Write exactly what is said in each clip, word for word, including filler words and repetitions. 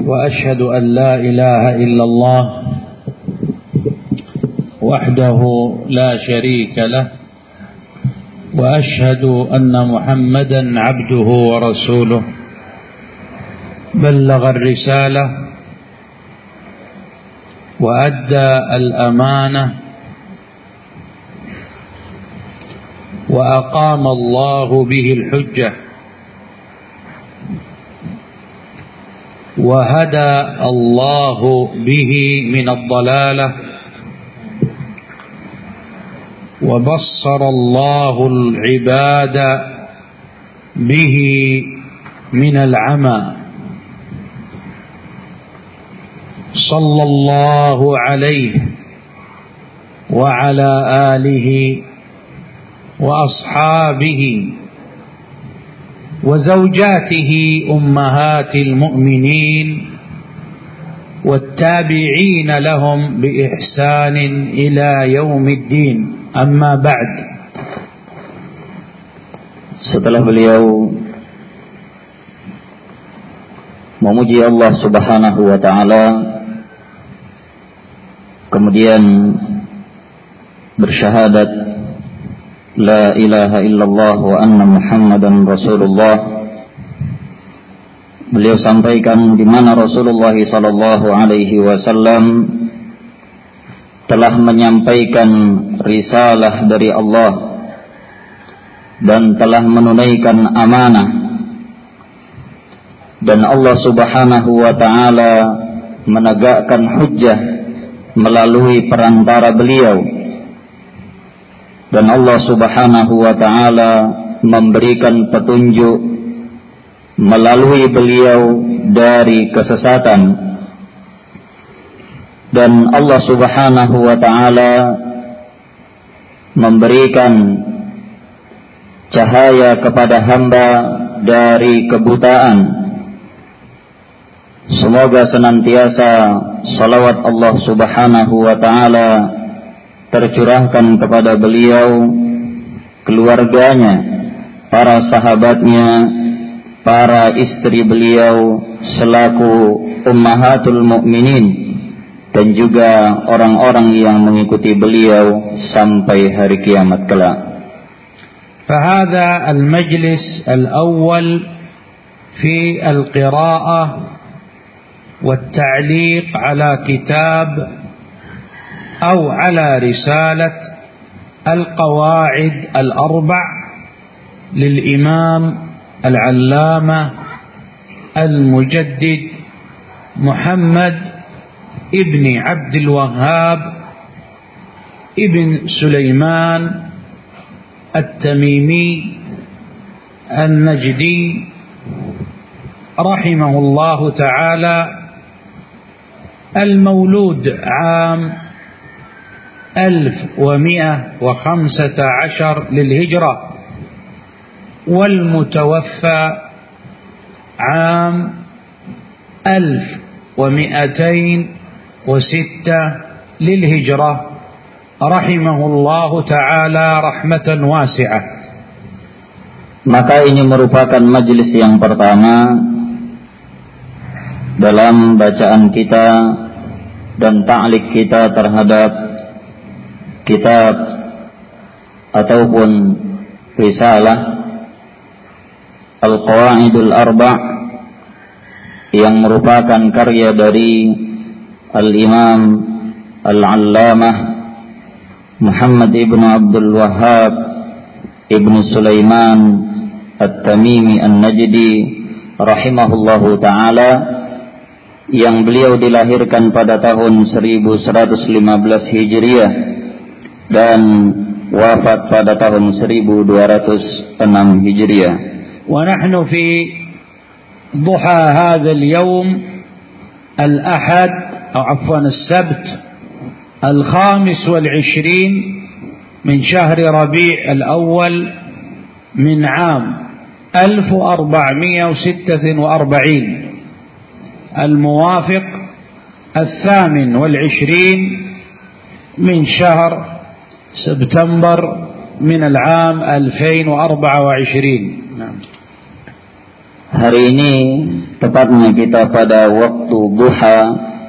وأشهد أن لا إله إلا الله وحده لا شريك له وأشهد أن محمدا عبده ورسوله بلغ الرسالة وأدى الأمانة وأقام الله به الحجة وهدى الله به من الضلالة وبصر الله العباد به من العمى صلى الله عليه وعلى آله وأصحابه وزوجاته أمهات المؤمنين والتابعين لهم بإحسان إلى يوم الدين. أما بعد. Setelah beliau memuji Allah Subhanahu wa taala, kemudian bersyahadat la ilaha illallah wa anna Muhammadan Rasulullah, beliau sampaikan di mana Rasulullah sallallahu alaihi wasallam telah menyampaikan risalah dari Allah dan telah menunaikan amanah, dan Allah Subhanahu wa taala menegakkan hujjah melalui perantara beliau, dan Allah Subhanahu wa taala memberikan petunjuk melalui beliau dari kesesatan. Dan Allah Subhanahu wa taala memberikan cahaya kepada hamba dari kebutaan. Semoga senantiasa salawat Allah Subhanahu wa taala tercurahkan kepada beliau, keluarganya, para sahabatnya, para istri beliau selaku ummahatul mukminin, dan juga orang-orang yang mengikuti beliau sampai hari kiamat kelak. فهذا المجلس الأول في القراءة والتعليق على كتاب أو على رسالة القواعد الأربع للإمام العلامة المجدد محمد ابن عبد الوهاب ابن سليمان التميمي النجدي رحمه الله تعالى، المولود عام ألف ومئة وخمسة عشر للهجرة، والمتوفى عام ألف ومئتين وستة للهجرة رحمه الله تعالى رحمة واسعة. Maka ini merupakan majelis yang pertama dalam bacaan kita dan ta'liq kita terhadap kitab ataupun risalah Al-Qawaidul Arba' yang merupakan karya dari Al-Imam Al-Allamah Muhammad ibn Abdul Wahhab ibn Sulaiman At-Tamimi An-Najdi rahimahullahu ta'ala, yang beliau dilahirkan pada tahun seribu seratus lima belas Hijriah dan wafat pada tahun seribu dua ratus enam Hijriah. Wa nahnu fi duha hadha al-yawm al-ahad أو عفوا السبت الخامس والعشرين من شهر ربيع الأول من عام ألف وأربعمائة وستة وأربعين الموافق الثامن والعشرين من شهر سبتمبر من العام ألفين وأربعة وعشرين. Hari ini tepatnya kita pada waktu duha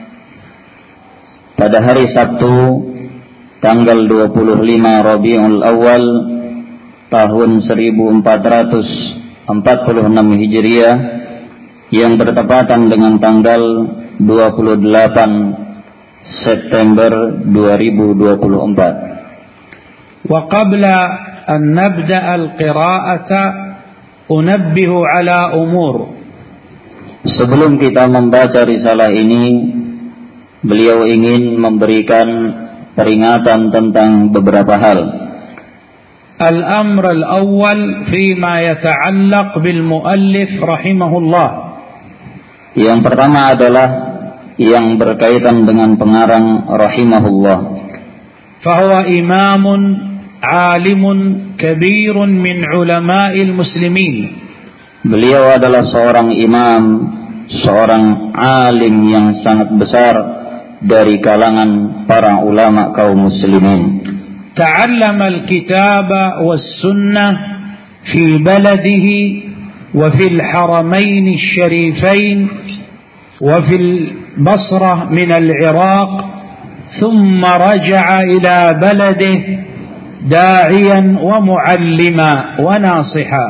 pada hari Sabtu tanggal dua puluh lima Rabiul Awal tahun seribu empat ratus empat puluh enam Hijriah yang bertepatan dengan tanggal dua puluh delapan September dua ribu dua puluh empat. Wa qabla an nabda al-qira'ata unabbihu ala umur. Sebelum kita membaca risalah ini, beliau ingin memberikan peringatan tentang beberapa hal. Al-amr al-awwal fima yata'allaq bil muallif rahimahullah. Yang pertama adalah yang berkaitan dengan pengarang rahimahullah. Fahuwa imamun alimun kabirun min ulama'il muslimin. Beliau adalah seorang imam, seorang alim yang sangat besar dari kalangan para ulama kaum muslimin. Ta'allama al-kitaba was-sunnah fi baladihi wa fil haramain asy-syarifain wa fil Basrah min al-Iraq thumma raja'a ila baladihi da'iyan wa muallima wa nasiha.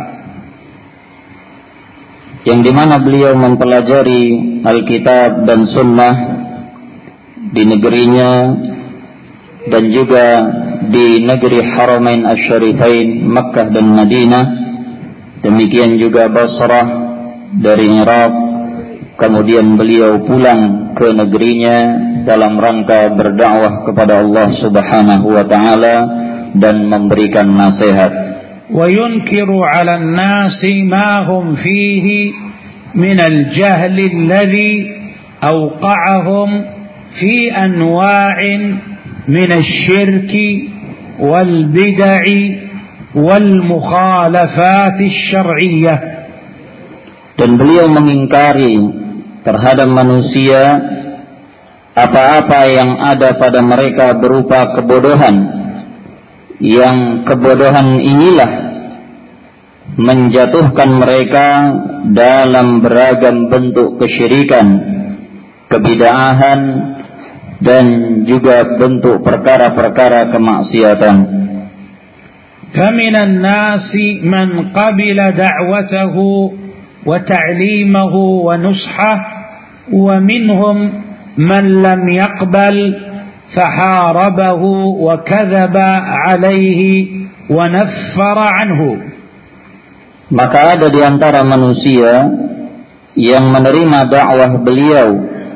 Yang dimana beliau mempelajari Alkitab dan Sunnah di negerinya dan juga di negeri Haramain Asy-Syarifain Makkah dan Madinah, demikian juga Basrah dari Irak. Kemudian beliau pulang ke negerinya dalam rangka berdakwah kepada Allah Subhanahu wa taala dan memberikan nasihat. Wa yunkiru 'ala an-nasi ma hum fihi min al-jahl alladhi awqa'ahum fi anwa'in min asy-syirk wal bid'i wal mukhalafat asy-syar'iyyah. Dan beliau mengingkari terhadap manusia apa-apa yang ada pada mereka berupa kebodohan, yang kebodohan inilah menjatuhkan mereka dalam beragam bentuk kesyirikan, kebid'ahan, dan juga bentuk perkara-perkara kemaksiatan. Faminan nasi man qabila da'watahu wa ta'limahu wa nushahu wa minhum man lam yaqbal faharabahu wa kadzaba alaihi wa naffara anhu. Maka ada di antara manusia yang menerima dakwah beliau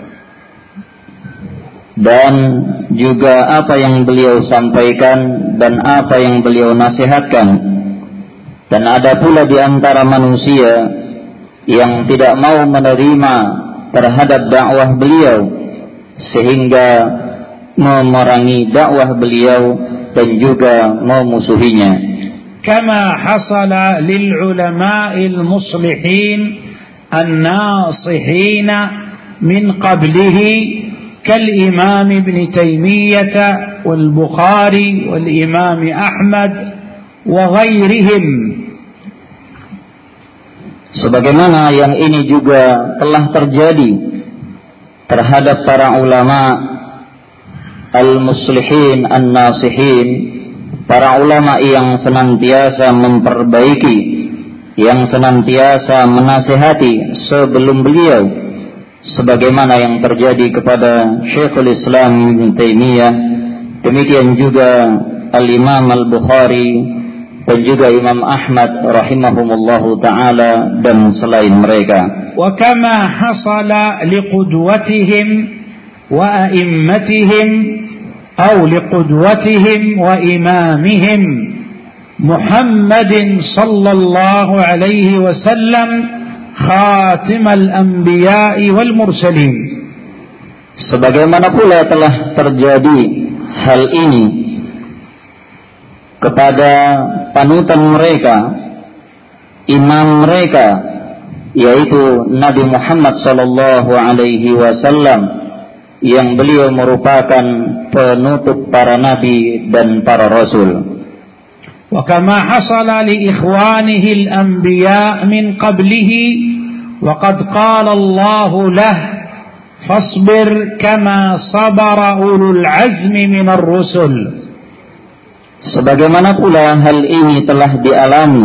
dan juga apa yang beliau sampaikan dan apa yang beliau nasihatkan, dan ada pula di antara manusia yang tidak mau menerima terhadap dakwah beliau sehingga memerangi dakwah beliau dan juga memusuhinya. Kama hasala lil ulama'il muslihin an-nasihin min qablihi kal Imam Ibn Taymiyah wal Bukhari wal Imam Ahmad wa ghairihim. Sebagaimana yang ini juga telah terjadi terhadap para ulama al-muslihin an-nasihin, para ulama yang senantiasa memperbaiki, yang senantiasa menasihati sebelum beliau, sebagaimana yang terjadi kepada Syekhul Islam Ibn Taymiyah, demikian juga Al-Imam Al-Bukhari dan juga Imam Ahmad rahimahumullahu ta'ala dan selain mereka. Wa kama hasala liqudwatihim wa a'immatihim atau liqudwatihim wa imamihim Muhammadin sallallahu alaihi wasallam khatimal anbiya'i wal mursalin. Sebagaimana pula telah terjadi hal ini kepada panutan mereka, imam mereka, yaitu Nabi Muhammad sallallahu alaihi wasallam, yang beliau merupakan penutup para nabi dan para rasul. Wa kama hasala li ikhwanihi al-anbiya min qablihi وقد قال الله له فاصبر كما صبر أولو العزم من الرسل. Sebagaimana pula hal ini telah dialami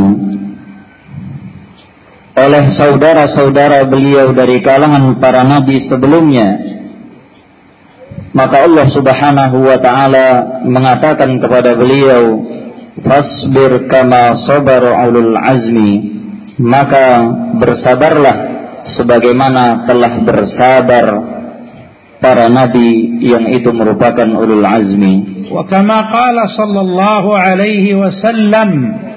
oleh saudara-saudara beliau dari kalangan para nabi sebelumnya, maka Allah Subhanahu wa ta'ala mengatakan kepada beliau, fasbir kama sabara ulul azmi, maka bersabarlah sebagaimana telah bersabar para nabi yang itu merupakan ulul azmi. Wa kama qala sallallahu alaihi wasallam,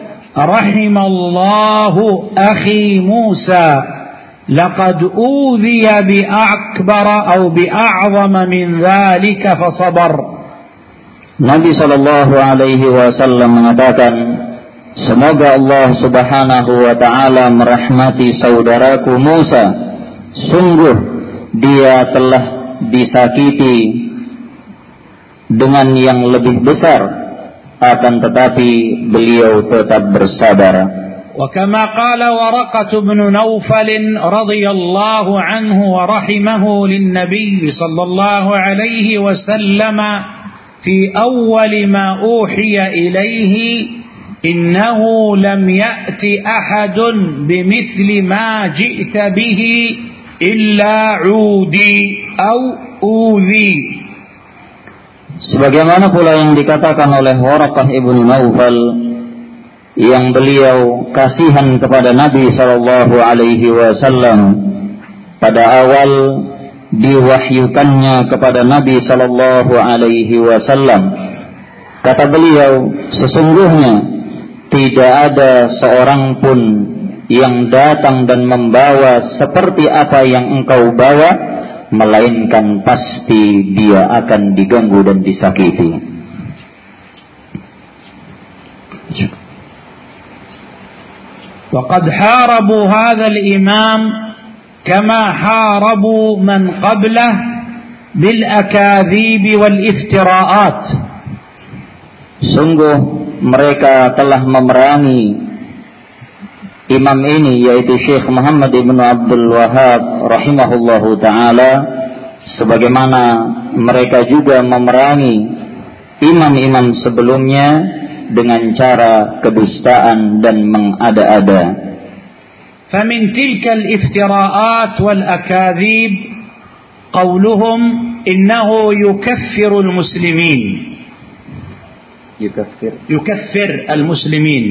rahimallahu akhi Musa laqad udhiya bi akbar atau bi a'zama min dhalika fasabar. Nabi sallallahu alaihi wasallam mengatakan, semoga Allah Subhanahu wa ta'ala merahmati saudaraku Musa, sungguh dia telah disakiti dengan yang lebih besar, akan tetapi beliau tetap bersabar. وكما قال ورقة بن نوفل رضي الله عنه ورحمه للنبي صلى الله عليه وسلم في أول ما أوحي إليه إنه لم يأت أحد بمثل ما جئت به إلا عودي أو أوذي. Sebagaimana pula yang dikatakan oleh Waraqah ibnu Naufal, yang beliau kasihan kepada Nabi sallallahu alaihi wasallam pada awal diwahyukannya kepada Nabi sallallahu alaihi wasallam. Kata beliau, sesungguhnya tidak ada seorang pun yang datang dan membawa seperti apa yang engkau bawa, melainkan pasti dia akan diganggu dan disakiti. وقد حاربوا هذا الإمام كما حاربوا من قبله بالأكاذيب والافتراءات. Sungguh mereka telah memerangi imam ini, yaitu Syekh Muhammad ibn Abdul Wahhab rahimahullahu ta'ala, sebagaimana mereka juga memerangi imam-imam sebelumnya dengan cara kedustaan dan mengada-ada. فمن تلك الافتراءات والأكاذيب قولهم إنه يكفر المسلمين يكفر يكفر المسلمين.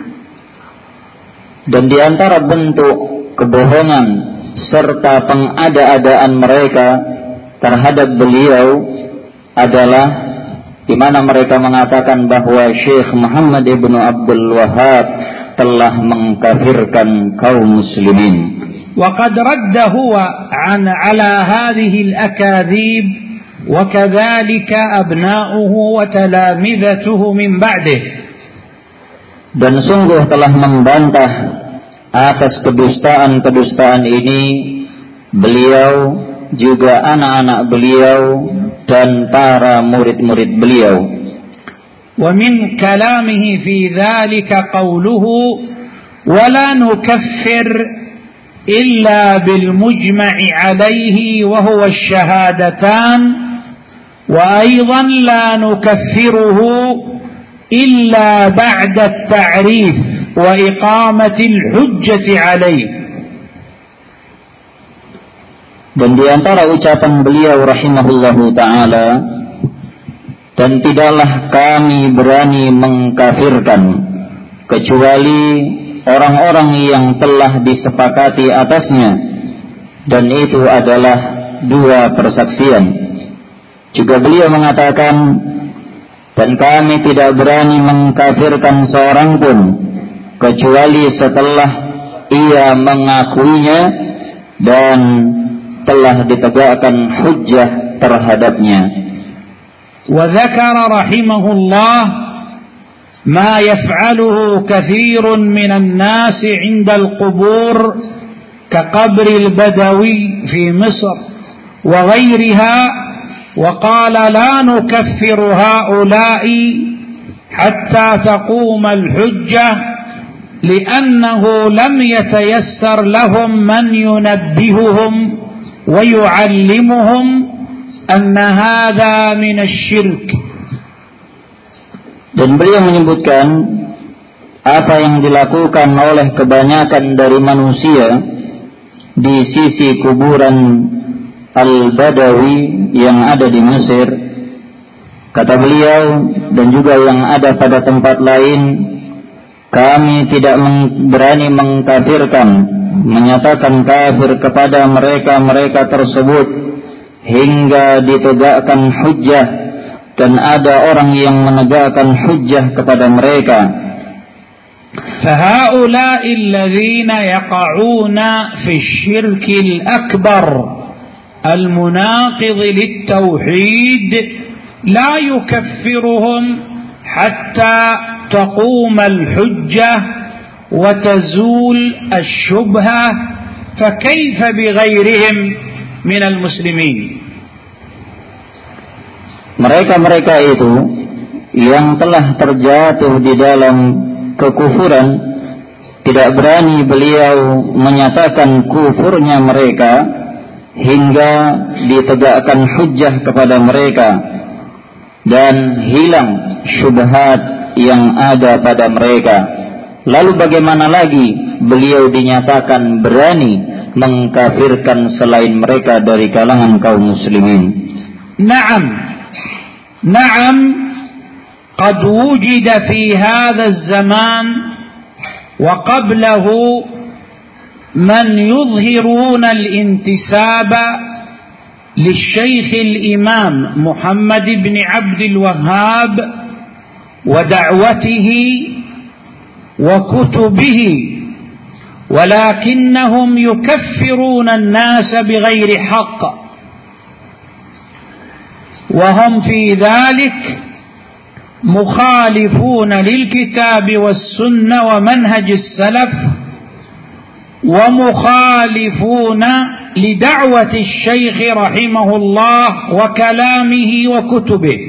Dan di antara bentuk kebohongan serta pengada-adaan mereka terhadap beliau adalah di mana mereka mengatakan bahwa Syekh Muhammad ibn Abdul Wahhab telah mengkafirkan kaum muslimin. وقد رد هو عن على هذه الأكاذيب وكذلك أبناؤه وتلامذته من بعده. Dan sungguh telah membantah atas kedustaan-kedustaan ini beliau, juga anak-anak beliau dan para murid-murid beliau. ومن كلامه في ذلك قوله ولا نكفر إلا بالمجمع عليه وهو الشهادتان وأيضا لا نكفره إلا بعد التعريف وإقامة الحجة عليه. Dan di antara ucapan beliau rahimahullahu ta'ala, dan tidaklah kami berani mengkafirkan kecuali orang-orang yang telah disepakati atasnya, dan itu adalah dua persaksian. Juga beliau mengatakan, dan kami tidak berani mengkafirkan seorang pun kecuali setelah ia mengakuinya dan telah ditegakkan hujjah terhadapnya. Wa dzakara rahimahullah ma yaf'aluhu katsirun minan nas 'inda al-qubur ka qabri al-badawi fi Misr wa ghayriha. وقال لا نكفر هؤلاء حتى تقوم الحجة لأنه لم يتيسر لهم من ينبههم ويعلمهم أن هذا من الشرك. Dan beliau menyebutkan apa yang dilakukan oleh kebanyakan dari manusia di sisi kuburan Al-Badawi yang ada di Mesir. Kata beliau, dan juga yang ada pada tempat lain, kami tidak berani mengkafirkan, menyatakan kafir kepada mereka-mereka tersebut hingga ditegakkan hujjah, dan ada orang yang menegakkan hujjah kepada mereka. فهؤلاء الذين يقعون في الشرك الأكبر المناقض للتوحيد لا يكفرهم حتى تقوم الحجة وتزول الشبهة، فكيف بغيرهم من المسلمين. Mereka-mereka itu yang telah terjatuh di dalam kekufuran, tidak berani beliau menyatakan kufurnya mereka hingga ditegakkan hujjah kepada mereka dan hilang syubhat yang ada pada mereka. Lalu bagaimana lagi beliau dinyatakan berani mengkafirkan selain mereka dari kalangan kaum muslimin? Naam, naam, qad wujida fi hadha az-zaman wa qablahu man yudhhiruna al-intisaba للشيخ الإمام محمد بن عبد الوهاب ودعوته وكتبه، ولكنهم يكفرون الناس بغير حق، وهم في ذلك مخالفون للكتاب والسنة ومنهج السلف، ومخالفون لدعوة الشيخ رحمه الله وكلامه وكتبه.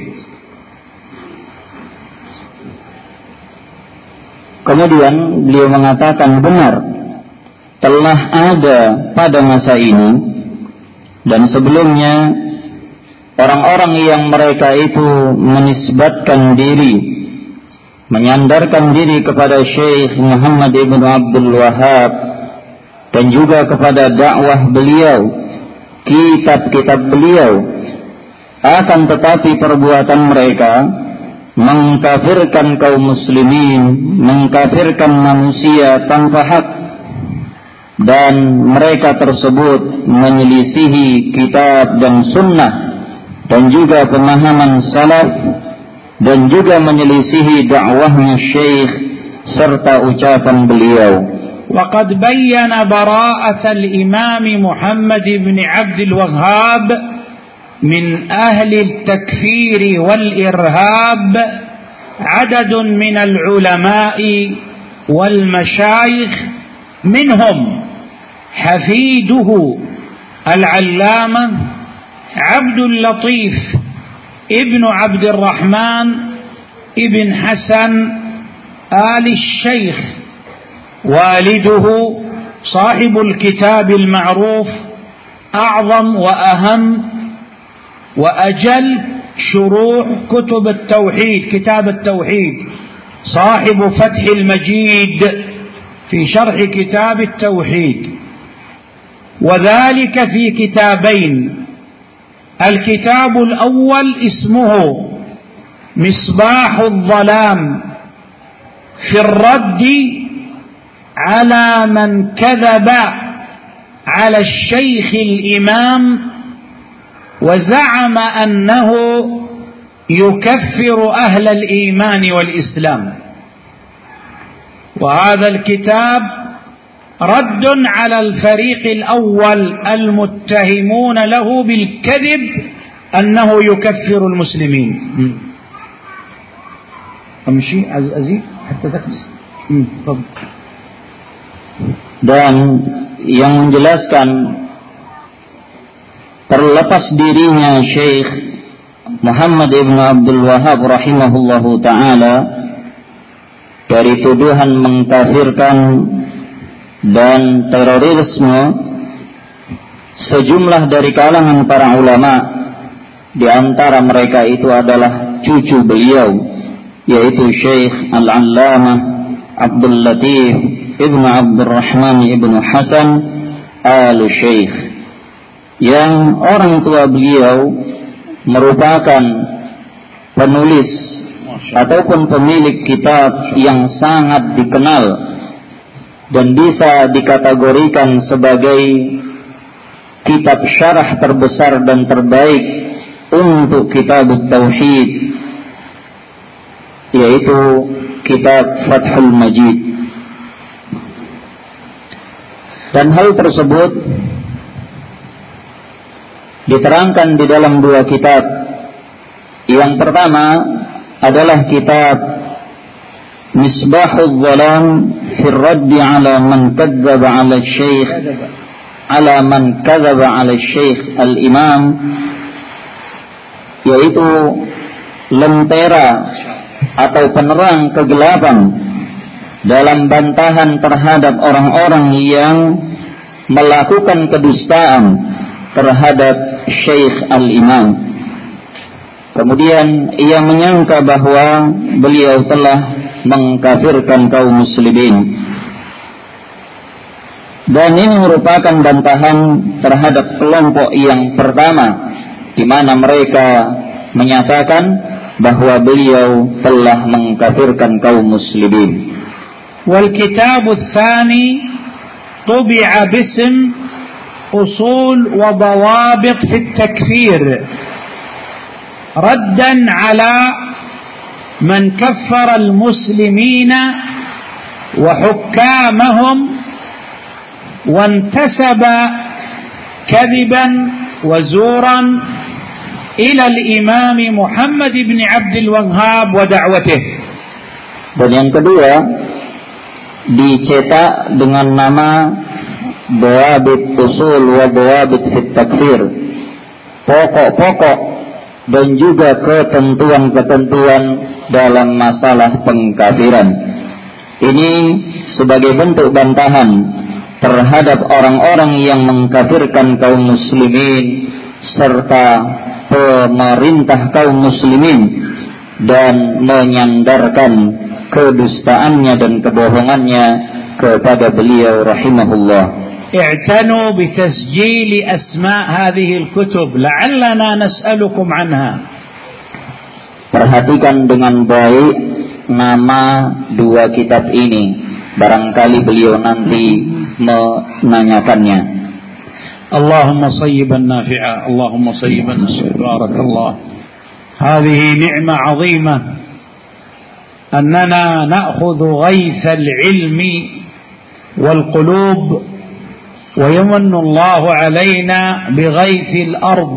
Kemudian beliau mengatakan benar, telah ada pada masa ini dan sebelumnya orang-orang yang mereka itu menisbatkan diri, menyandarkan diri kepada Syekh Muhammad ibn Abdul Wahhab dan juga kepada dakwah beliau, kitab-kitab beliau, akan tetapi perbuatan mereka mengkafirkan kaum muslimin, mengkafirkan manusia tanpa hak, dan mereka tersebut menyelisihi kitab dan sunnah dan juga pemahaman salaf, dan juga menyelisihi dakwahnya Syekh serta ucapan beliau. وقد بين براءة الإمام محمد بن عبد الوهاب من أهل التكفير والإرهاب عدد من العلماء والمشايخ، منهم حفيده العلامة عبد اللطيف ابن عبد الرحمن ابن حسن آل الشيخ، والده صاحب الكتاب المعروف أعظم وأهم وأجل شروح كتب التوحيد، كتاب التوحيد، صاحب فتح المجيد في شرح كتاب التوحيد، وذلك في كتابين. الكتاب الأول اسمه مصباح الظلام في الرد على من كذب على الشيخ الإمام وزعم أنه يكفر أهل الإيمان والإسلام. وهذا الكتاب رد على الفريق الأول المتهمون له بالكذب أنه يكفر المسلمين. أمشي أزيد حتى تكبس. Dan yang menjelaskan terlepas dirinya Syekh Muhammad ibn Abdul Wahhab rahimahullahu ta'ala dari tuduhan mengkafirkan dan terorisme sejumlah dari kalangan para ulama. Di antara mereka itu adalah cucu beliau, yaitu Syekh Al-Allamah Abdul Latif Ibn Abdurrahman Ibn Hasan Al-Syekh, yang orang tua beliau merupakan penulis ataupun pemilik kitab yang sangat dikenal dan bisa dikategorikan sebagai kitab syarah terbesar dan terbaik untuk kitab Tauhid, yaitu kitab Fathul Majid. Dan hal tersebut diterangkan di dalam dua kitab. Yang pertama adalah kitab Misbahul Zalam fi Raddi ala man kadzdzaba ala Syekh ala man kadzdzaba ala Syekh Al-Imam, yaitu lentera atau penerang kegelapan dalam bantahan terhadap orang-orang yang melakukan kedustaan terhadap Syekh Al-Imam. Kemudian ia menyangka bahwa beliau telah mengkafirkan kaum muslimin. Dan ini merupakan bantahan terhadap kelompok yang pertama, di mana mereka menyatakan bahwa beliau telah mengkafirkan kaum muslimin. Wal kitab ats-tsani tubi'a bism usul wa dawabit fi at-takfir raddan ala man kaffara al-muslimina wa hukkamahum wa intasaba kadiban wa zuran ila al-imam Muhammad ibn Abdul Wahhab wa da'watihi. Dan yang kedua, dicetak dengan nama Dawabit Usul wa Dawabit Fit Takfir, pokok-pokok dan juga ketentuan-ketentuan dalam masalah pengkafiran. Ini sebagai bentuk bantahan terhadap orang-orang yang mengkafirkan kaum muslimin serta pemerintah kaum muslimin dan menyandarkan kedustaannya dan kebohongannya kepada beliau rahimahullah. اعتنوا بتسجيل أسماء هذه الكتب لعلنا نسألكم عنها. Perhatikan dengan baik nama dua kitab ini, barangkali beliau nanti menanyakannya. Allahumma sayyiban nafi'a, Allahumma sayyiban nafi'a. Barakallah. هذه نعمة عظيمة أننا نأخذ غيث العلم والقلوب ويمن الله علينا بغيث الأرض،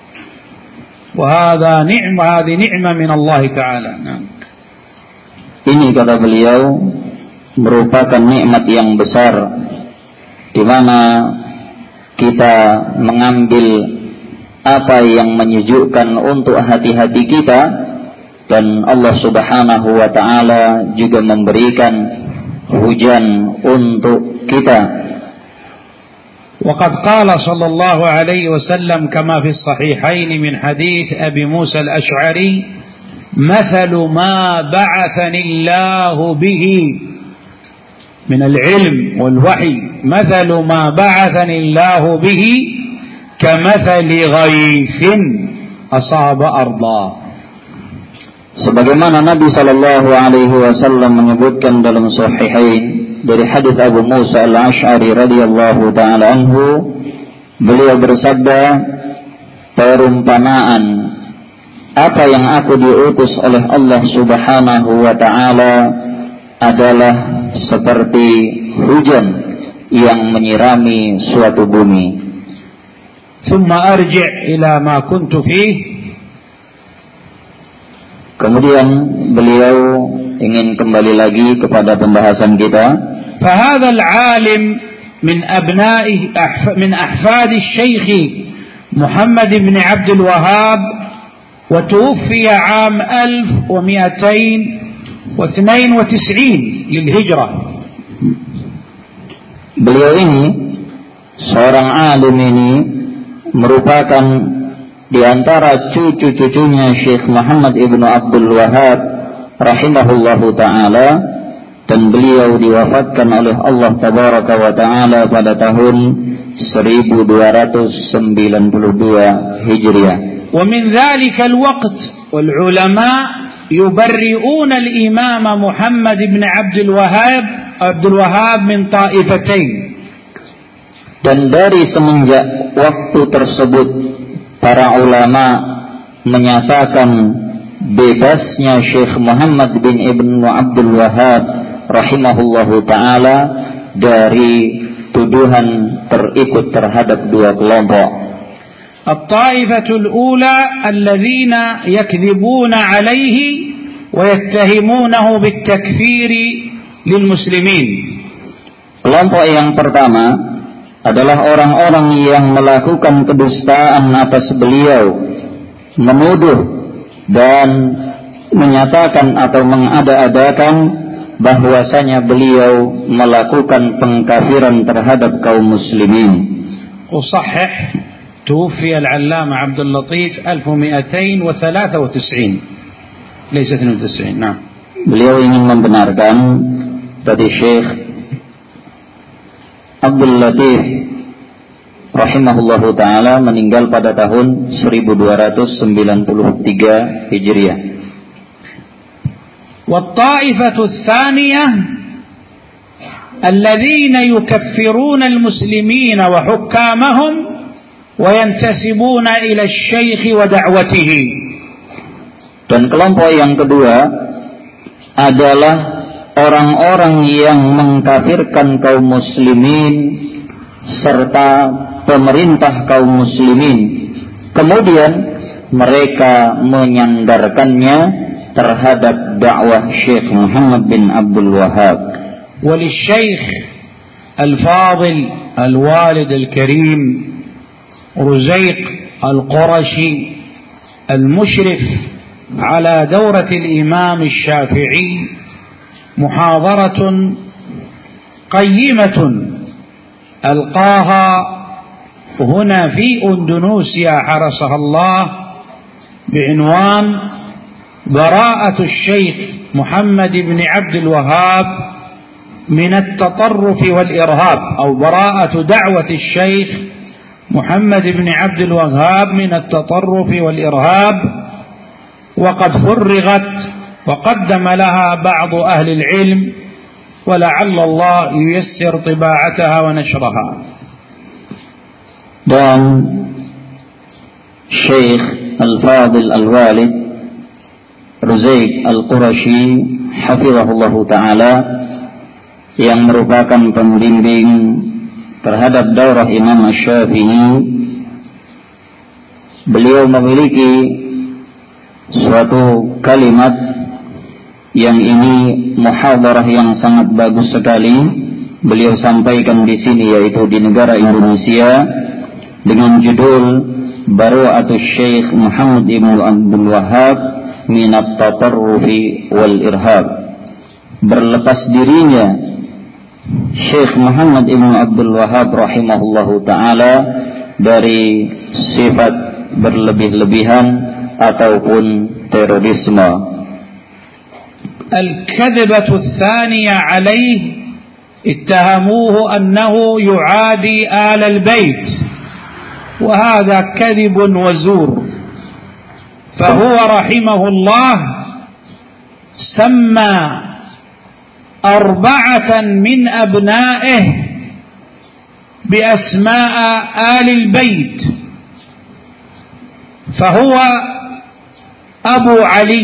وهذا نعمة، هذه نعمة من الله تعالى. Ini kata beliau merupakan nikmat yang besar, di mana kita mengambil apa yang menyejukkan untuk hati-hati kita, dan Allah Subhanahu wa taala juga memberikan hujan untuk kita. وقد قال صلى الله عليه وسلم كما في الصحيحين من حديث أبي موسى الأشعري: مثل ما بعثني الله به من العلم والوحي مثل ما بعثني الله به كمثل غيث أصاب أرضا. Sebagaimana Nabi Shallallahu Alaihi Wasallam menyebutkan dalam Sahihain dari hadis Abu Musa Al-Ash'ari radhiyallahu taala anhu, beliau bersabda, perumpamaan apa yang aku diutus oleh Allah Subhanahu wa taala adalah seperti hujan yang menyirami suatu bumi. Thumma arji' ila ma kuntu fihi. Kemudian beliau ingin kembali lagi kepada pembahasan kita. فهذا العالم من أبناء من أحفاد الشيخ محمد بن عبد الوهاب، وتوفي عام ألف ومئتين واثنين وتسعين للهجرة. Beliau ini seorang alim ini merupakan di antara cucu-cucunya Syekh Muhammad ibnu Abdul Wahhab rahimahullahu ta'ala, dan beliau diwafatkan oleh Allah tabaraka wa ta'ala pada tahun seribu dua ratus sembilan puluh dua Hijriah. ومن ذلك الوقت والعلماء يبرئون الإمام محمد بن عبد الوهاب عبد الوهاب من طائفتين. Dan dari semenjak waktu tersebut para ulama menyatakan bebasnya Syekh Muhammad bin Ibnu Abdul Wahhab rahimahullahu ta'ala dari tuduhan terikut terhadap dua kelompok. الطائفة الأولى الذين يكذبون عليه ويتهمونه بالتكفير للمسلمين. Kelompok yang pertama adalah orang-orang yang melakukan kedustaan atas beliau, menuduh dan menyatakan atau mengada-adakan bahwasanya beliau melakukan pengkafiran terhadap kaum muslimin. أصحح توفي العلامة عبد اللطيف ألف ومئتين وثلاثة وتسعين ليس اثنين وتسعين. نعم. Beliau ingin membenarkan tadi Syekh Abdul Latif rahimahullahu ta'ala meninggal pada tahun seribu dua ratus sembilan puluh tiga Hijriah. والطائفة الثانية الذين يكفرون المسلمين وحكامهم وينتسبون إلى الشيخ ودعوته. Dan kelompok yang kedua adalah orang-orang yang mengkafirkan kaum muslimin serta pemerintah kaum muslimin, kemudian mereka menyandarkannya terhadap dakwah Syekh Muhammad bin Abdul Wahhab. وللشيخ الفاضل الوالد الكريم رزيق القرشي المشرف على دورة الإمام الشافعي محاضرة قيمة ألقاها هنا في أندونيسيا حرسها الله بعنوان براءة الشيخ محمد بن عبد الوهاب من التطرف والإرهاب، أو براءة دعوة الشيخ محمد بن عبد الوهاب من التطرف والإرهاب. وقد فرغت وقدم لها بعض أهل العلم، ولعل الله ييسر طباعتها ونشرها. Dan Syekh Al-Fadil Al-Walid Ruzaik Al-Qurashi hafizahullahu ta'ala, yang merupakan pembimbing terhadap daurah Imam Asy-Syafi'i, beliau memiliki suatu kalimat yang ini muhadarah yang sangat bagus sekali beliau sampaikan di sini, yaitu di negara Indonesia, dengan judul Bara'atus Syekh Muhammad ibnu Abdul Wahhab min at-tatarrufi wal irhab. Berlepas dirinya Syekh Muhammad ibnu Abdul Wahhab rahimahullahu ta'ala dari sifat berlebih-lebihan ataupun terorisme. Al-kadhibatu ats-tsaniyah alayh ittahamuhu annahu yu'adi al al-bait, wa hadha kadhibun wa zur. Fahuwa rahimahullah samma أربعة من أبنائه بأسماء آل البيت، فهو أبو علي،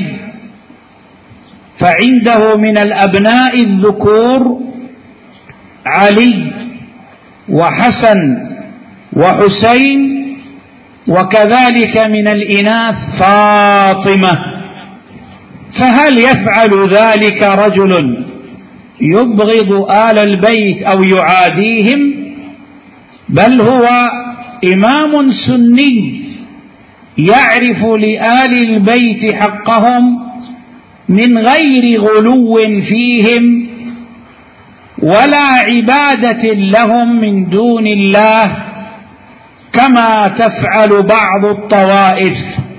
فعنده من الأبناء الذكور علي وحسن وحسين، وكذلك من الإناث فاطمة. فهل يفعل ذلك رجل يبغض آل البيت أو يعاديهم؟ بل هو إمام سني يعرف لآل البيت حقهم من غير غلو فيهم ولا عبادة لهم من دون الله كما تفعل بعض الطوائف.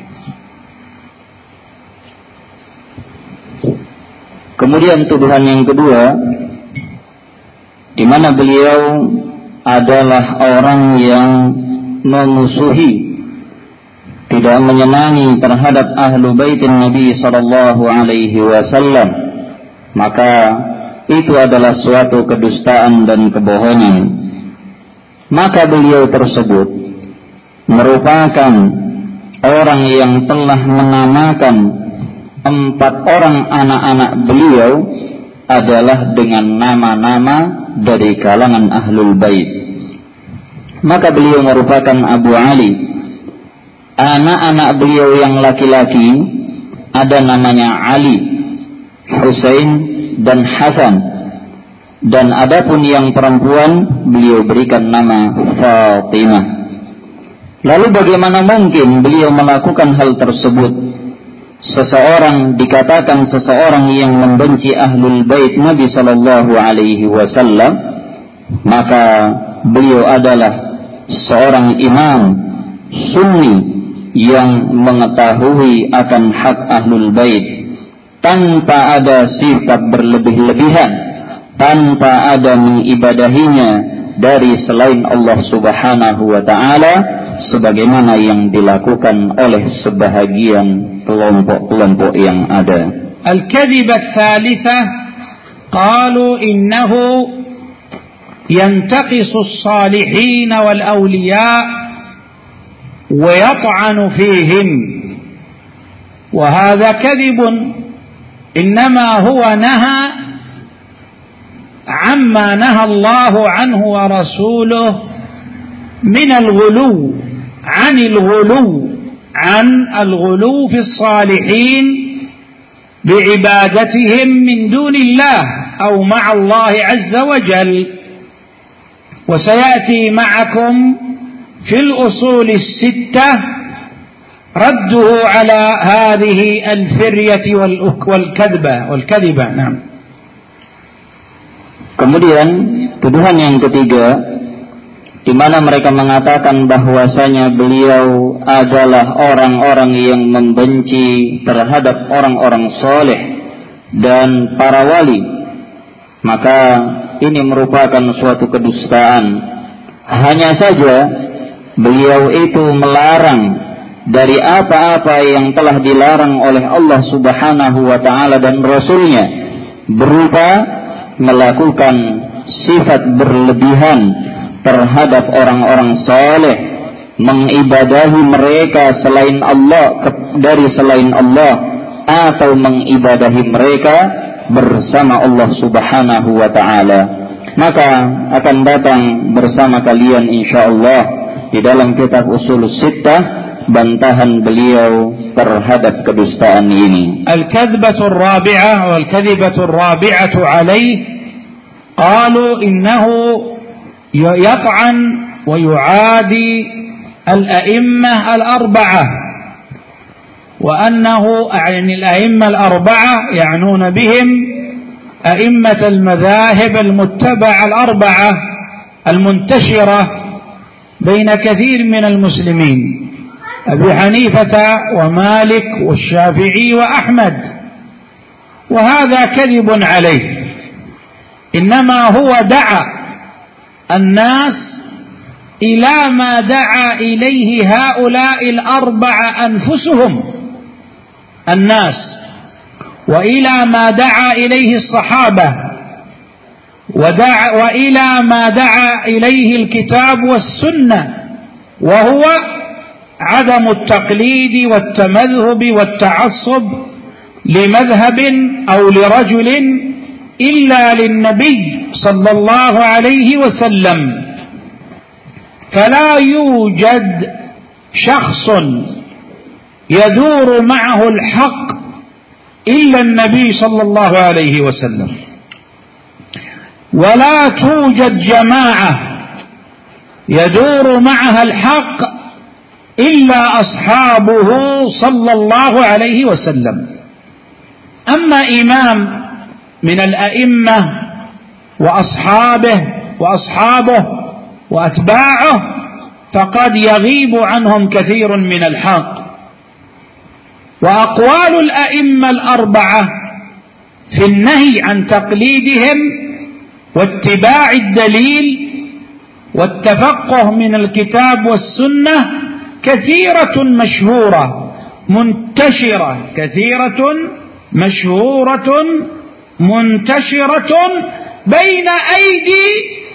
Kemudian tuduhan yang kedua, di mana beliau adalah orang yang memusuhi, tidak menyenangi terhadap ahlu baitin Nabi sallallahu alaihi wasallam, maka itu adalah suatu kedustaan dan kebohongan. Maka beliau tersebut merupakan orang yang telah menamakan empat orang anak-anak beliau adalah dengan nama-nama dari kalangan ahlul bait. Maka beliau merupakan Abu Ali. Anak-anak beliau yang laki-laki ada namanya Ali, Husain dan Hasan. Dan adapun yang perempuan beliau berikan nama Fatimah. Lalu bagaimana mungkin beliau melakukan hal tersebut? Seseorang dikatakan seseorang yang membenci ahlul bait Nabi sallallahu alaihi wasallam, maka beliau adalah seorang imam sunni yang mengetahui akan hak ahlul bait tanpa ada sifat berlebih-lebihan, tanpa ada mengibadahinya dari selain Allah Subhanahu wa taala sebagaimana yang dilakukan oleh sebahagian kelompok-kelompok yang ada. Al-kadhibah ats-tsalitsah qalu innahu yantaqisu as-salihin wal awliya wa yat'anu fihim. Wa hadha kadhibun innama huwa naha amma naha Allah anhu wa rasuluhu min al-ghulu 'an al-ghulu عن الغلو في الصالحين بعبادتهم من دون الله أو مع الله عز وجل. وسيأتي معكم في الأصول الستة رده على هذه الفرية والكذبة والكذبة. نعم. Kemudian tuduhan yang ketiga, di mana mereka mengatakan bahwasanya beliau adalah orang-orang yang membenci terhadap orang-orang soleh dan para wali. Maka ini merupakan suatu kedustaan. Hanya saja beliau itu melarang dari apa-apa yang telah dilarang oleh Allah Subhanahu wa taala dan Rasulnya, berupa melakukan sifat berlebihan terhadap orang-orang saleh, mengibadahi mereka selain Allah dari selain Allah, atau mengibadahi mereka bersama Allah Subhanahu wa taala. Maka akan datang bersama kalian insyaallah di dalam kitab Ushulus Sittah bantahan beliau terhadap kedustaan ini. Al-kadhbatu ar-rabi'ah wal kadhibatu ar-rabi'atu alayhi qalu innahu يطعن ويعادي الأئمة الأربعة، وأنه يعني الأئمة الأربعة يعنون بهم أئمة المذاهب المتبعة الأربعة المنتشرة بين كثير من المسلمين، أبي حنيفة ومالك والشافعي وأحمد. وهذا كذب عليه، إنما هو دعا الناس إلى ما دعا إليه هؤلاء الأربعة أنفسهم الناس، وإلى ما دعا إليه الصحابة، ودعا وإلى ما دعا إليه الكتاب والسنة، وهو عدم التقليد والتمذهب والتعصب لمذهب أو لرجل إلا للنبي صلى الله عليه وسلم. فلا يوجد شخص يدور معه الحق إلا النبي صلى الله عليه وسلم، ولا توجد جماعة يدور معها الحق إلا أصحابه صلى الله عليه وسلم. أمام إمام من الأئمة وأصحابه وأصحابه وأتباعه فقد يغيب عنهم كثير من الحق. وأقوال الأئمة الأربعة في النهي عن تقليدهم واتباع الدليل والتفقه من الكتاب والسنة كثيرة مشهورة منتشرة كثيرة مشهورة منتشرة بين أيدي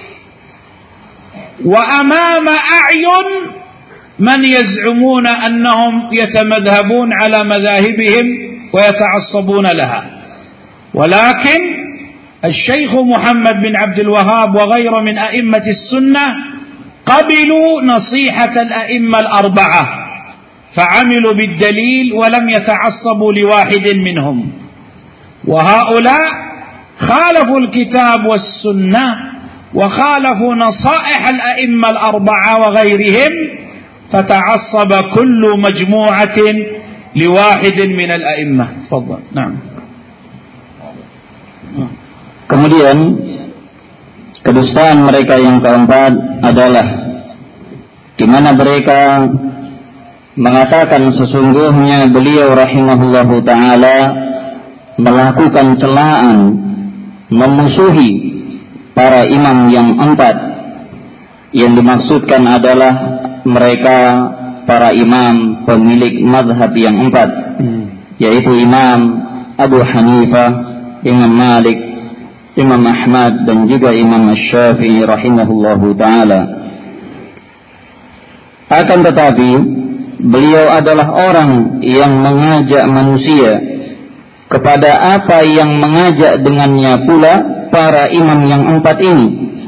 وأمام أعين من يزعمون أنهم يتمذهبون على مذاهبهم ويتعصبون لها. ولكن الشيخ محمد بن عبد الوهاب وغيره من أئمة السنة قبلوا نصيحة الأئمة الأربعة فعملوا بالدليل ولم يتعصبوا لواحد منهم. وهؤلاء خالفوا الكتاب والسنة وخالفوا نصائح الأئمة الأربعة وغيرهم فتعصب كل مجموعة لواحد من الأئمة. تفضل. نعم. Kemudian kedustaan mereka yang keempat adalah di mana mereka mengatakan sesungguhnya beliau rahimahullahu taala melakukan celaan, memusuhi para imam yang empat. Yang dimaksudkan adalah mereka para imam pemilik mazhab yang empat, yaitu Imam Abu Hanifah, Imam Malik, Imam Ahmad dan juga Imam Syafi'i rahimahullahu ta'ala. Akan tetapi beliau adalah orang yang mengajak manusia kepada apa yang mengajak dengannya pula para imam yang empat ini,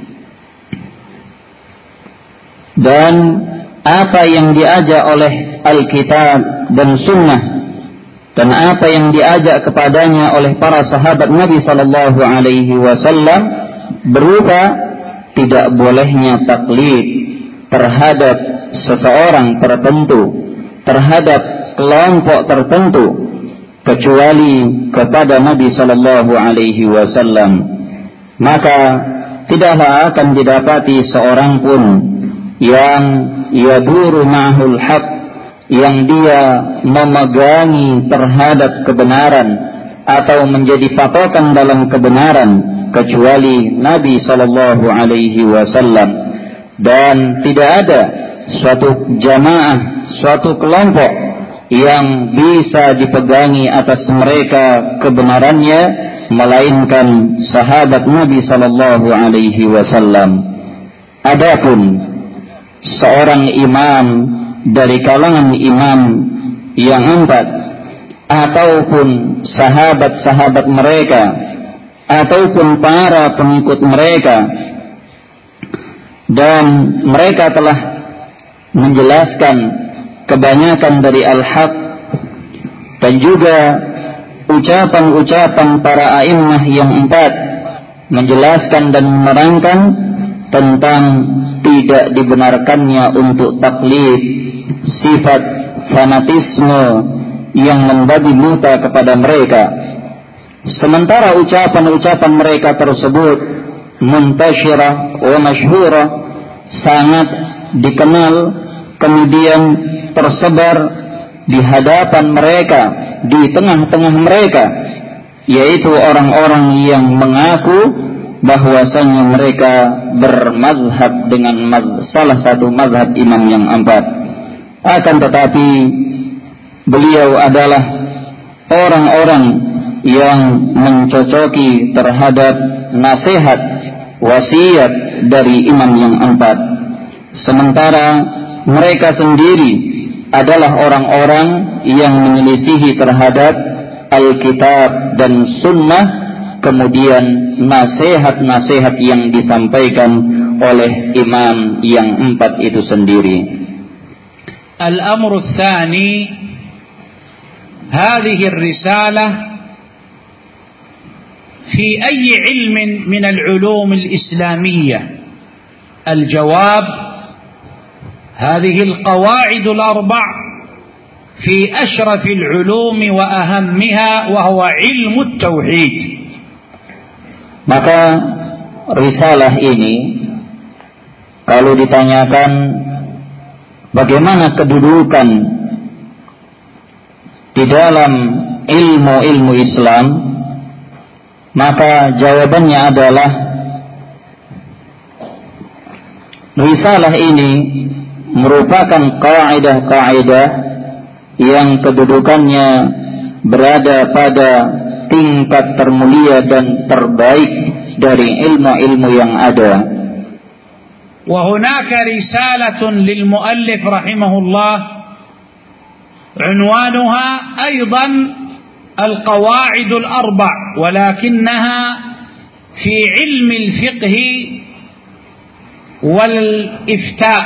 dan apa yang diajak oleh Alkitab dan Sunnah, dan apa yang diajak kepadanya oleh para sahabat Nabi sallallahu alaihi wasallam berupa tidak bolehnya taklid terhadap seseorang tertentu, terhadap kelompok tertentu, kecuali kepada Nabi sallallahu alaihi wasallam. Maka tidaklah akan didapati seorang pun yang yaduru ma'hul haq, yang dia memegangi terhadap kebenaran atau menjadi patokan dalam kebenaran kecuali Nabi sallallahu alaihi wasallam. Dan tidak ada suatu jamaah, suatu kelompok yang bisa dipegangi atas mereka kebenarannya melainkan sahabat Nabi sallallahu alaihi wasallam. Adapun seorang imam dari kalangan imam yang empat ataupun sahabat-sahabat mereka ataupun para pengikut mereka, dan mereka telah menjelaskan kebanyakan dari al-haq dan juga ucapan-ucapan para a'immah yang empat menjelaskan dan menerangkan tentang tidak dibenarkannya untuk taklid, sifat fanatisme yang membabi buta kepada mereka. Sementara ucapan-ucapan mereka tersebut muntasyirah wa masyhurah, sangat dikenal, kemudian tersebar di hadapan mereka, di tengah-tengah mereka, yaitu orang-orang yang mengaku bahwasanya mereka bermazhab dengan maz- salah satu mazhab imam yang empat. Akan tetapi beliau adalah orang-orang yang mencocoki terhadap nasihat, wasiat dari imam yang empat. Sementara mereka sendiri adalah orang-orang yang menyelisihi terhadap Alkitab dan Sunnah, kemudian nasihat-nasihat yang disampaikan oleh imam yang empat itu sendiri. Al-amru tsani, hadhihi ar-risalah fi ayyi ilmin min al-ulum al-islamiyyah. Al-jawab: هذه القواعد الأربع في أشرف العلوم وأهمها وهو علم التوحيد. Maka risalah ini kalau ditanyakan bagaimana kedudukan di dalam ilmu-ilmu Islam, maka jawabannya adalah risalah ini merupakan kaidah-kaidah yang kedudukannya berada pada tingkat termulia dan terbaik dari ilmu-ilmu yang ada. وهناك رسالة للمؤلف رحمه الله عنوانها أيضا القواعد الأربع ولكنها في علم الفقه والإفتاء.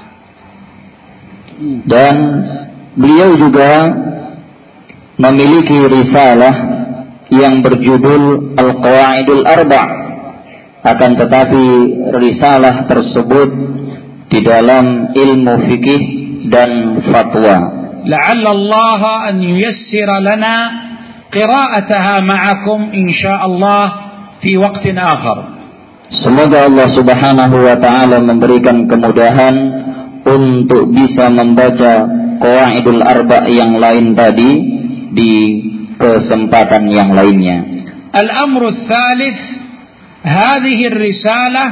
Dan beliau juga memiliki risalah yang berjudul Al-Qawaidul Arba', akan tetapi risalah tersebut di dalam ilmu fikih dan fatwa. لعل الله أن ييسر لنا قراءتها معكم إن شاء الله في وقت آخر. Semoga Allah Subhanahu wa taala memberikan kemudahan untuk bisa membaca Qawaidul Arba' yang lain tadi di kesempatan yang lainnya. الأمر الثالث هذه الرسالة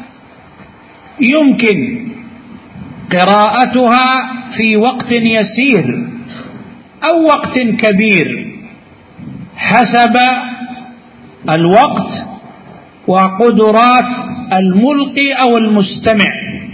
يمكن قراءتها في وقت يسير أو وقت كبير حسب الوقت وقدرات الملقي أو المستمع.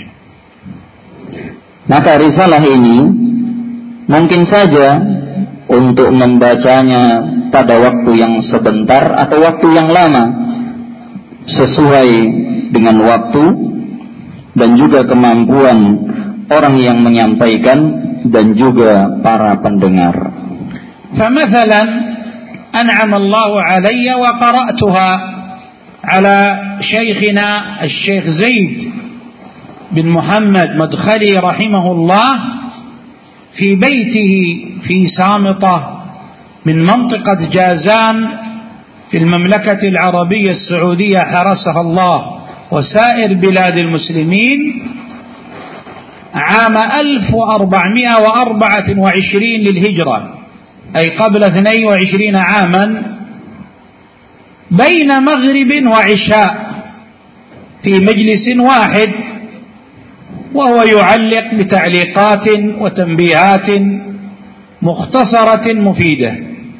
Maka risalah ini mungkin saja untuk membacanya pada waktu yang sebentar atau waktu yang lama, sesuai dengan waktu dan juga kemampuan orang yang menyampaikan dan juga para pendengar. فمثلا أنعم الله علي وقرأتها على شيخنا الشيخ زيد بن محمد مدخلي رحمه الله في بيته في سامطة من منطقة جازان في المملكة العربية السعودية حرسها الله وسائر بلاد المسلمين عام ألف وأربعمائة وأربعة وعشرين للهجرة، أي قبل اثنين وعشرين عاما، بين مغرب وعشاء في مجلس واحد، وهو يعلق بتعليقات وتنبيهات مختصرة مفيدة.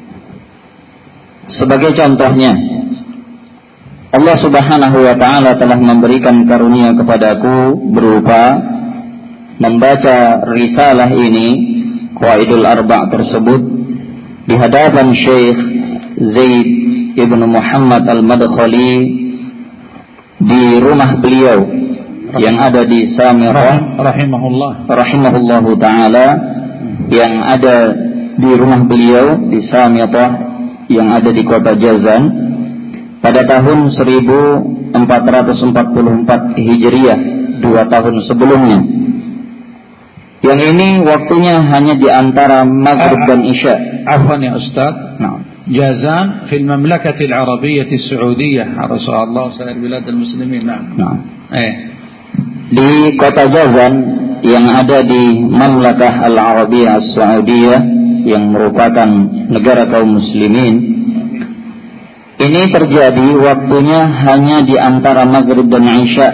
Sebagai contohnya, Allah Subhanahu wa taala telah memberikan karunia kepadaku berupa membaca risalah ini, Qawaidul Arba' tersebut, di hadapan Syekh Zaid ibn Muhammad al-Madkhali di rumah beliau yang ada di Samirah rahimahullah rahimahullahu taala, yang ada di rumah beliau di Samirah yang ada di kota Jazan pada tahun seribu empat ratus empat puluh empat Hijriah, dua tahun sebelumnya. Yang ini waktunya hanya di antara Maghrib dan Isya. Afwan ya Ustaz. Nah, Jazan fil Mamlakah Al-Arabiyyah As-Saudiyah, Rasulullah sair bilad al-muslimin. Nah. Eh. Di kota Jazan yang ada di Mamlakah Al-Arabiyyah As-Saudiyah yang merupakan negara kaum muslimin, ini terjadi waktunya hanya di antara Maghrib dan Isya,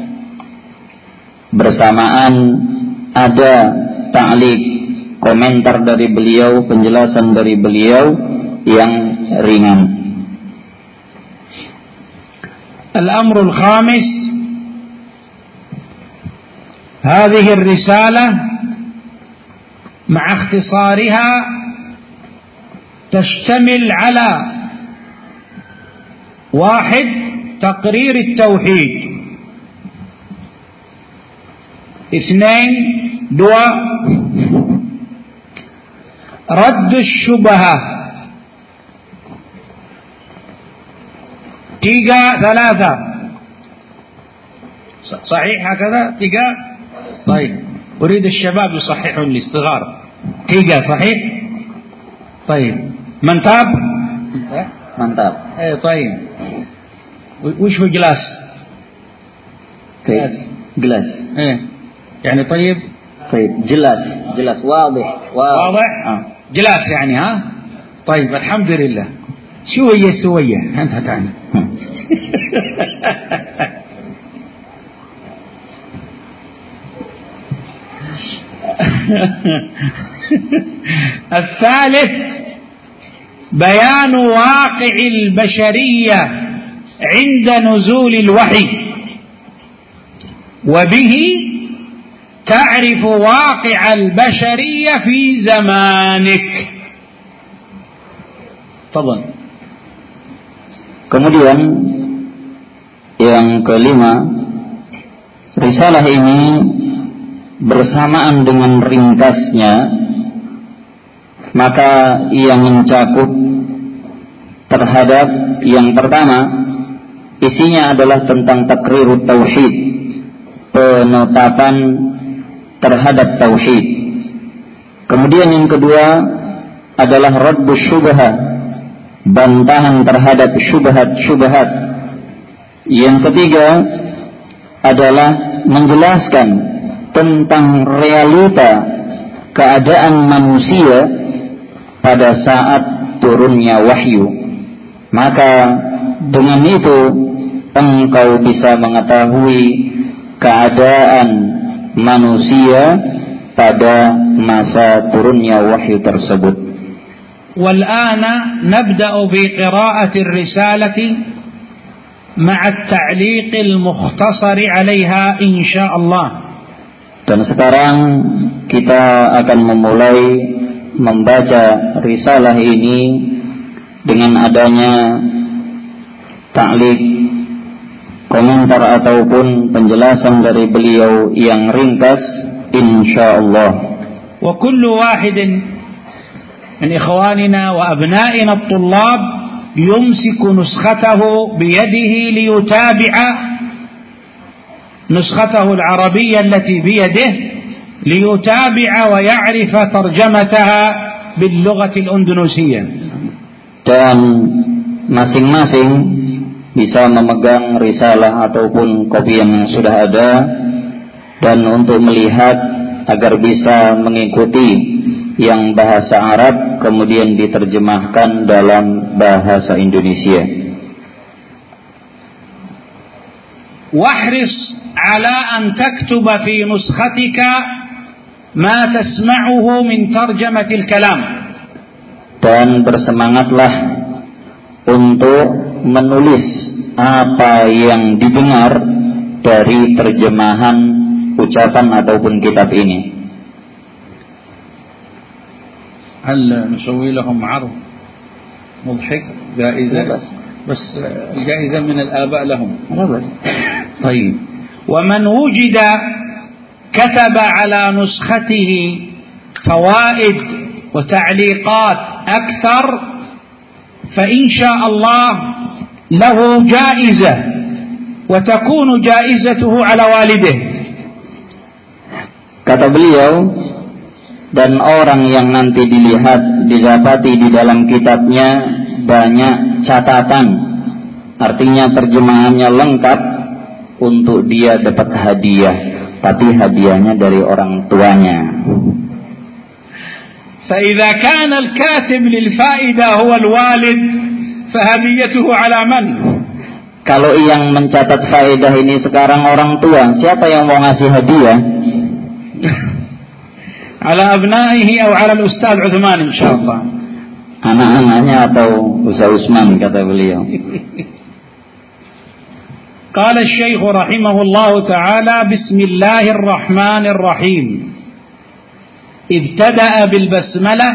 bersamaan ada ta'liq, komentar dari beliau, penjelasan dari beliau yang ringan. Al-amr al-khamis, هذه الرسالة مع اختصارها تشتمل على واحد تقرير التوحيد، اثنين دوا رد الشبهة، تيجا ثلاثة. صحيح هكذا تيجا؟ طيب أريد الشباب يصححون لي الصغار. Tiga, sahih? Baik. Mantap? Mantap. Eh, baik. وش هو جلاس؟ جلاس. جلاس. إيه. يعني طيب. طيب جلاس جلاس واضح واضح. واضح؟ آه. جلاس يعني ها؟ طيب الحمد لله. شوية شوية أنت تعني. الثالث بيان واقع البشرية عند نزول الوحي وبه تعرف واقع البشرية في زمانك. تفضل. Kemudian yang kelima, risalah ini bersamaan dengan ringkasnya maka ia mencakup terhadap yang pertama, isinya adalah tentang takrirut tauhid, penetapan terhadap tauhid. Kemudian yang kedua adalah raddus syubhat, bantahan terhadap syubhat-syubhat. Yang ketiga adalah menjelaskan tentang realita keadaan manusia pada saat turunnya wahyu. Maka dengan itu engkau bisa mengetahui keadaan manusia pada masa turunnya wahyu tersebut. والآن نبدأ بقراءة الرسالة مع التعليق المختصر عليها إن شاء الله. Dan sekarang kita akan memulai membaca risalah ini dengan adanya ta'liq, komentar ataupun penjelasan dari beliau yang ringkas insyaallah. Wa kullu wahidin min ikhwanina wa abna'ina at-tullab yumsiku nuskhatahu biyadihi liyutabi'a nuskhatahu al-arabiyyah allati biyadihi ليتابع ويعرف ترجمتها باللغة الأندونيسية. Dan masing-masing bisa memegang risalah ataupun kopi yang sudah ada dan untuk melihat agar bisa mengikuti yang bahasa Arab kemudian diterjemahkan dalam bahasa Indonesia. واحرص على أن تكتب في نسختك ما تسمعه من ترجمة الكلام. Dan bersemangatlah untuk menulis apa yang didengar dari terjemahan ucapan ataupun kitab ini. هل نسوي لهم عرض مضحك جائزة؟ بس بس الجائزة من الآباء لهم. بس. طيب. ومن وجد كتب على نسخته فوائد وتعليقات أكثر فإن شاء الله له جائزة وتكون جائزته على والده. Kata beliau, dan orang yang nanti dilihat didapati di dalam kitabnya banyak catatan, artinya terjemahannya lengkap, untuk dia dapat hadiah, tapi hadiahnya dari orang tuanya. فإذا كان الكاتب للفائدة هو الوالد فهديته على من؟ Kalau yang mencatat faedah ini sekarang orang tua, siapa yang mau ngasih hadiah? على أبنائه أو على الأستاذ عثمان إن شاء الله. Anak-anaknya atau Ustaz Utsman, kata beliau. قال الشيخ رحمه الله تعالى بسم الله الرحمن الرحيم ابتدأ بالبسملة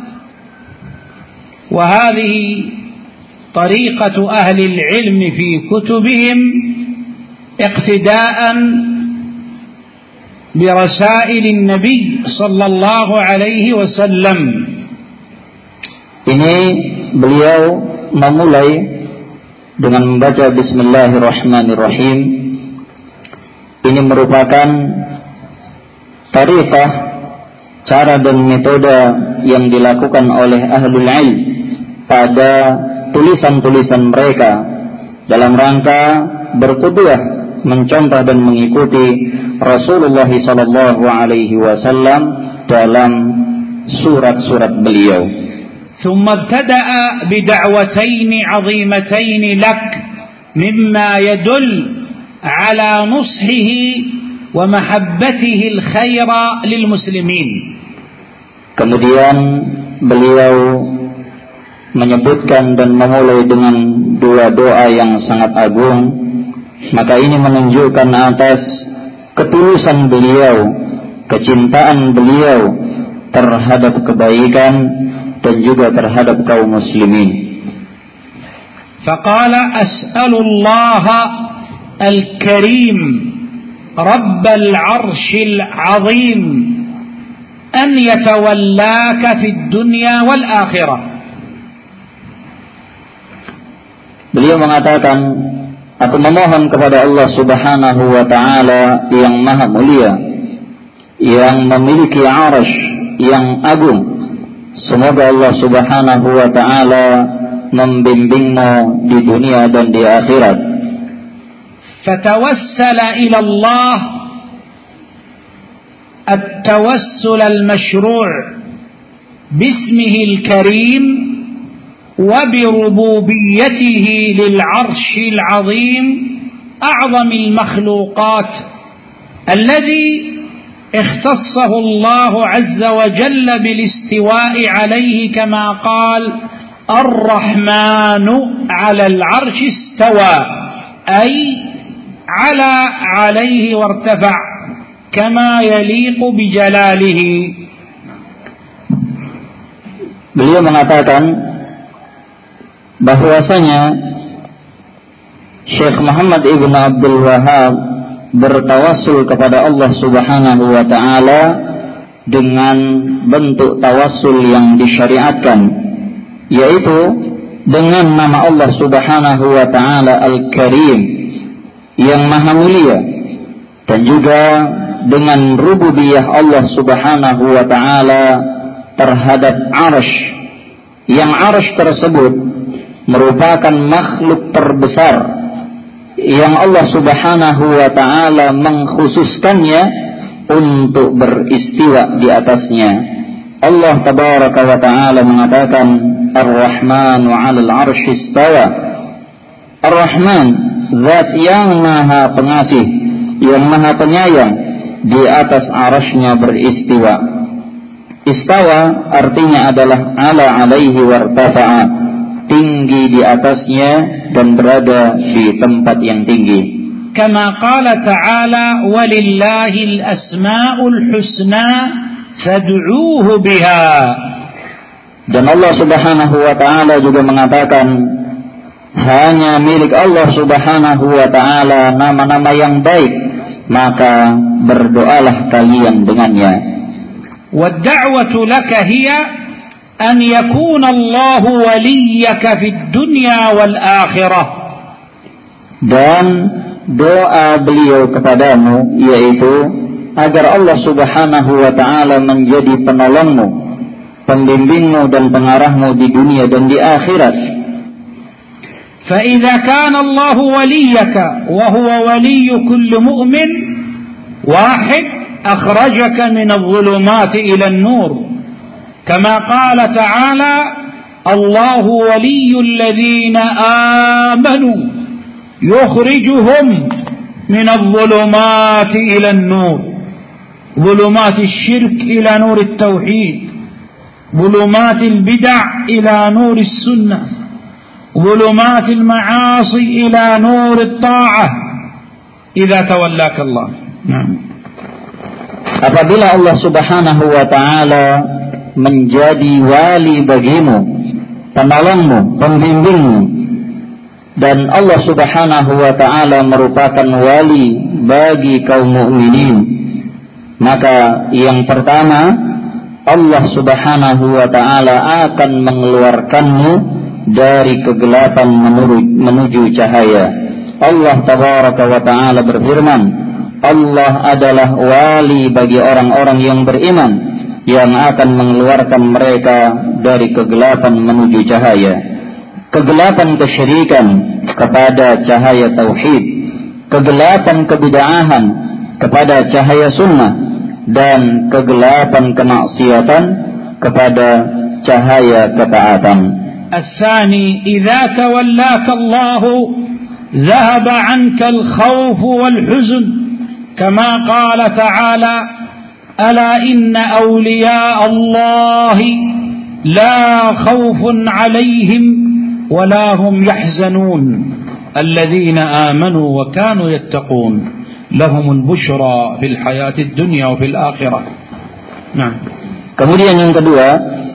وهذه طريقة أهل العلم في كتبهم اقتداء برسائل النبي صلى الله عليه وسلم. Ini beliau memulai dengan membaca Bismillahirrahmanirrahim. Ini merupakan tariqah cara dan metode yang dilakukan oleh ahlul ilm pada tulisan-tulisan mereka dalam rangka berqudwah, mencontoh dan mengikuti Rasulullah sallallahu alaihi wasallam dalam surat-surat beliau. ثم ابتدأ بدعوتين عظيمتين لك مما يدل على نصحه ومحبته الخير للمسلمين. Kemudian beliau menyebutkan dan memulai dengan dua doa yang sangat agung, maka ini menunjukkan atas ketulusan beliau, kecintaan beliau terhadap kebaikan dan juga terhadap kaum muslimin. Faqala as'alullaha al-karim rabbal arshil azim an yatawallaka fid dunya wal akhirah. Beliau mengatakan, aku memohon kepada Allah Subhanahu wa taala yang maha mulia, yang memiliki arsh yang agung, semoga Allah Subhanahu wa taala membimbingmu di dunia dan di akhirat. Fatawassala ila Allah at-tawassul al-mashru' bismihi al-karim wa bi rububiyyatihi lil 'arshil 'azim a'zamil makhluqat alladhi اختصه الله عز وجل بالاستواء عليه كما قال الرحمن على العرش استوى أي على عليه وارتفع كما يليق بجلاله. Beliau mengatakan bahwasanya Syekh Muhammad Ibn Abdul Wahhab bertawassul kepada Allah Subhanahu wa taala dengan bentuk tawassul yang disyariatkan, yaitu dengan nama Allah Subhanahu wa taala Al-Karim yang maha mulia, dan juga dengan rububiyah Allah Subhanahu wa taala terhadap arsh, yang arsh tersebut merupakan makhluk terbesar yang Allah Subhanahu wa taala mengkhususkannya untuk beristiwa di atasnya. Allah tabaraka wa taala mengatakan Ar-Rahmanu 'alal 'arsy istawa. Ar-Rahman, zat yang maha pengasih, yang maha penyayang, di atas arasy-Nya beristiwa. Istawa artinya adalah ala alaihi wartafa'a, tinggi di atasnya dan berada di tempat yang tinggi. Kama qala ta'ala walillahil asma'ul husna fad'uuhu biha. Dan Allah Subhanahu wa taala juga mengatakan, hanya milik Allah Subhanahu wa taala nama-nama yang baik, maka berdoalah kalian dengannya. Wad-da'watu laka hiya أن يكون الله وليك في الدنيا والآخرة. Dan doa beliau kepadamu yaitu agar Allah Subhanahu wa taala menjadi penolongmu, pembimbingmu dan pengarahmu di dunia dan di akhirat. فإذا كان الله وليك وهو ولي كل مؤمن واحد أخرجك من الظلمات إلى النور. كما قال تعالى الله ولي الذين آمنوا يخرجهم من الظلمات إلى النور. ظلمات الشرك إلى نور التوحيد، ظلمات البدع إلى نور السنة، ظلمات المعاصي إلى نور الطاعة إذا تولاك الله. نعم. Apabila Allah Subhanahu wa taala menjadi wali bagimu, penolongmu, pembimbingmu, dan Allah Subhanahu wa taala merupakan wali bagi kaum mukminin, maka yang pertama Allah Subhanahu wa taala akan mengeluarkanmu dari kegelapan menuju, menuju cahaya. Allah tabaraka wa taala berfirman, Allah adalah wali bagi orang-orang yang beriman, yang akan mengeluarkan mereka dari kegelapan menuju cahaya, kegelapan kesyirikan kepada cahaya tauhid, kegelapan kebid'ahan kepada cahaya sunnah, dan kegelapan kemaksiatan kepada cahaya ketaatan. الثاني إذا تولاك الله ذهب عنك الخوف والحزن كما قال تعالى ألا إن أولياء الله لا خوف عليهم ولا هم يحزنون الذين آمنوا وكانوا يتقون لهم البشرى في الحياة الدنيا وفي الآخرة. Nah. Kemudian yang kedua,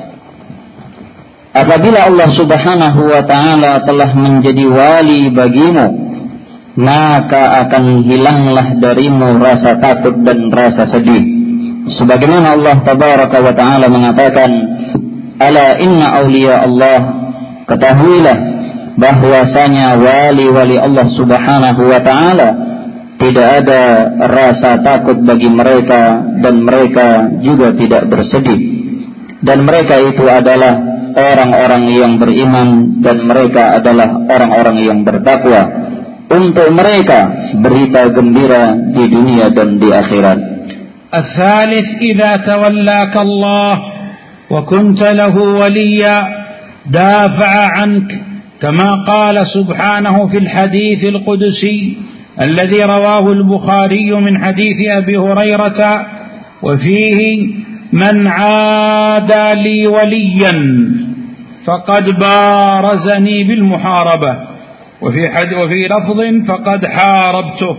apabila Allah Subhanahu wa ta'ala telah menjadi wali bagimu, maka akan hilanglah darimu rasa takut dan rasa sedih. Sebagaimana Allah Tabaraka wa ta'ala mengatakan, ala inna awliya Allah, ketahuilah bahwasanya wali-wali Allah Subhanahu wa ta'ala tidak ada rasa takut bagi mereka, dan mereka juga tidak bersedih, dan mereka itu adalah orang-orang yang beriman, dan mereka adalah orang-orang yang bertakwa. Untuk mereka berita gembira di dunia dan di akhirat. الثالث إذا تولاك الله وكنت له وليا دافع عنك كما قال سبحانه في الحديث القدسي الذي رواه البخاري من حديث أبي هريرة وفيه من عادى لي وليا فقد بارزني بالمحاربة وفي حد وفي لفظ فقد حاربته.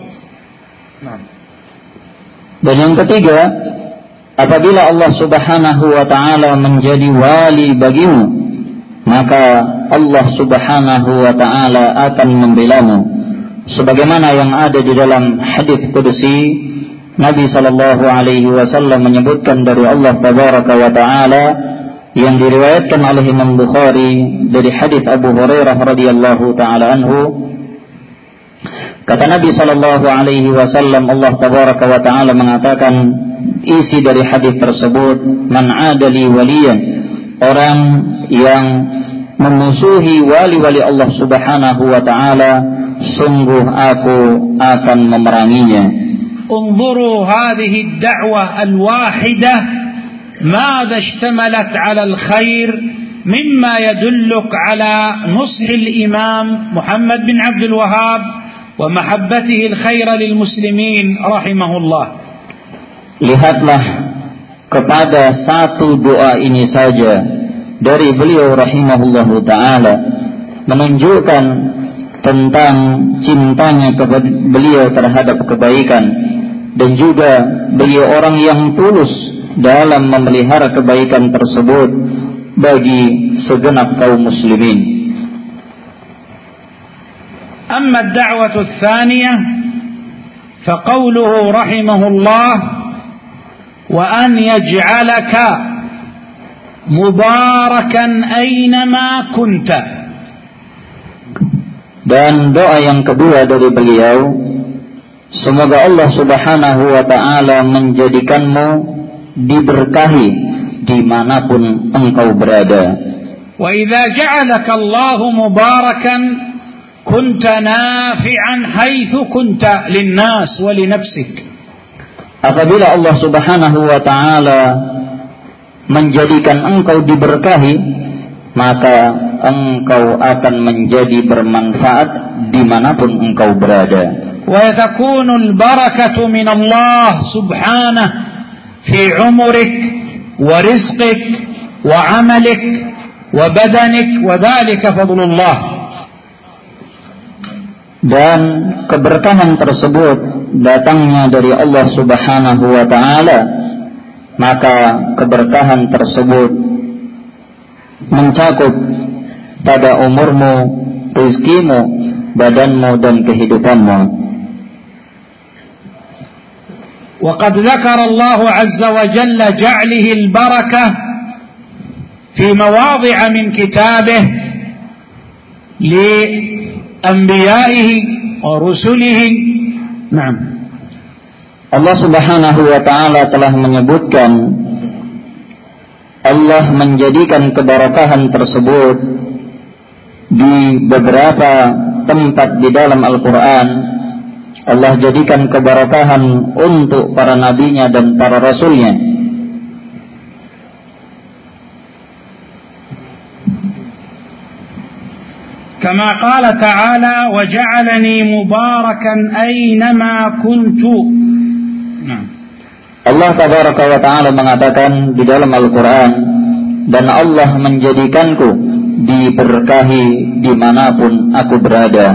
Dan yang ketiga, apabila Allah Subhanahu wa ta'ala menjadi wali bagimu, maka Allah Subhanahu wa ta'ala akan membelamu. Sebagaimana yang ada di dalam hadis qudsi, Nabi sallallahu alaihi wasallam menyebutkan dari Allah Tabaraka wa ta'ala yang diriwayatkan oleh Imam Bukhari dari hadis Abu Hurairah radhiyallahu ta'ala anhu. Kata Nabi sallallahu alaihi wasallam, Allah Tabaraka wa ta'ala mengatakan isi dari hadis tersebut, man adali waliyan, orang yang memusuhi wali-wali Allah Subhanahu wa ta'ala, sungguh aku akan memeranginya. انظروا هذه الدعوة الواحدة ماذا اشتملت على الخير مما يدلك على نصح الإمام محمد بن عبد الوهاب ومحبته الخير للمسلمين رحمه الله. Lihatlah kepada satu doa ini saja dari beliau rahimahullahu ta'ala, menunjukkan tentang cintanya kepada beliau terhadap kebaikan, dan juga beliau orang yang tulus dalam memelihara kebaikan tersebut bagi segenap kaum muslimin. أما الدعوة الثانية فقوله رحمه الله وأن يجعلك مباركا أينما كنت. Dan doa yang kedua dari beliau, semoga Allah Subhanahu wa ta'ala menjadikanmu diberkahi dimanapun engkau berada. وإذا جعلك الله مباركا كنت نافعا حيث كنت للناس ولنفسك. Apabila Allah Subhanahu wa ta'ala menjadikan engkau diberkahi, maka engkau akan menjadi bermanfaat dimanapun engkau berada. وتكون البركة من الله سبحانه في عمرك ورزقك وعملك وبدنك وذلك فضل الله. Dan keberkahan tersebut datangnya dari Allah Subhanahu wa ta'ala, maka keberkahan tersebut mencakup pada umurmu, rizkimu, badanmu, dan kehidupanmu. وقد ذكر الله عز وجل جعله البركة في مواضع من كتابه لأنبيائه ورسله. نعم. Allah Subhanahu wa ta'ala telah menyebutkan Allah menjadikan keberkahan tersebut di beberapa tempat di dalam Al-Quran. Allah jadikan keberkahan untuk para nabinya dan para rasulnya. Kama qala ta'ala wa ja'alani mubarakan aynama kuntu. Nah. Allah tabaraka wa ta'ala mengatakan di dalam Al-Quran, dan Allah menjadikanku diberkahi dimanapun aku berada.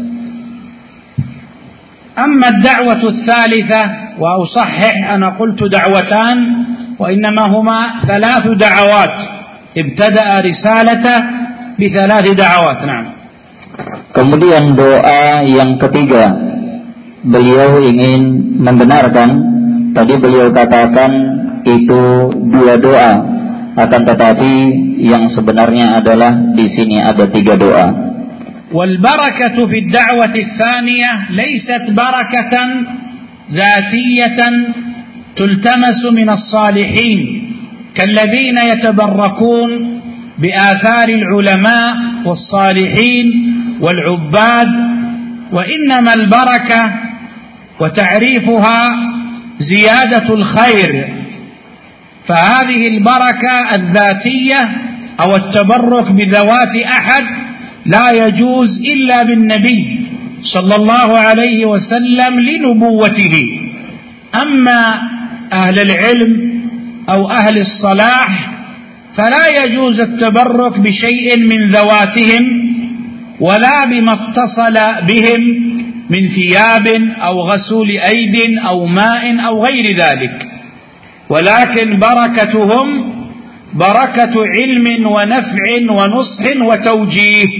Amma ad-da'watu ats-tsalitsah wa usahhih ana qultu da'watan wa innama huma thalathu da'awat ibtada'a risalatahu bi thalathi da'awat. Naam. Kemudian doa yang ketiga, beliau ingin membenarkan, tadi beliau katakan itu dua doa, akan tetapi yang sebenarnya adalah di sini ada tiga doa. والبركة في الدعوة الثانية ليست بركة ذاتية تلتمس من الصالحين كالذين يتبركون بآثار العلماء والصالحين والعباد، وإنما البركة وتعريفها زيادة الخير، فهذه البركة الذاتية أو التبرك بذوات أحد لا يجوز إلا بالنبي صلى الله عليه وسلم لنبوته. أما أهل العلم أو أهل الصلاح فلا يجوز التبرك بشيء من ذواتهم ولا بما اتصل بهم من ثياب أو غسول أيد أو ماء أو غير ذلك، ولكن بركتهم بركة علم ونفع ونصح وتوجيه.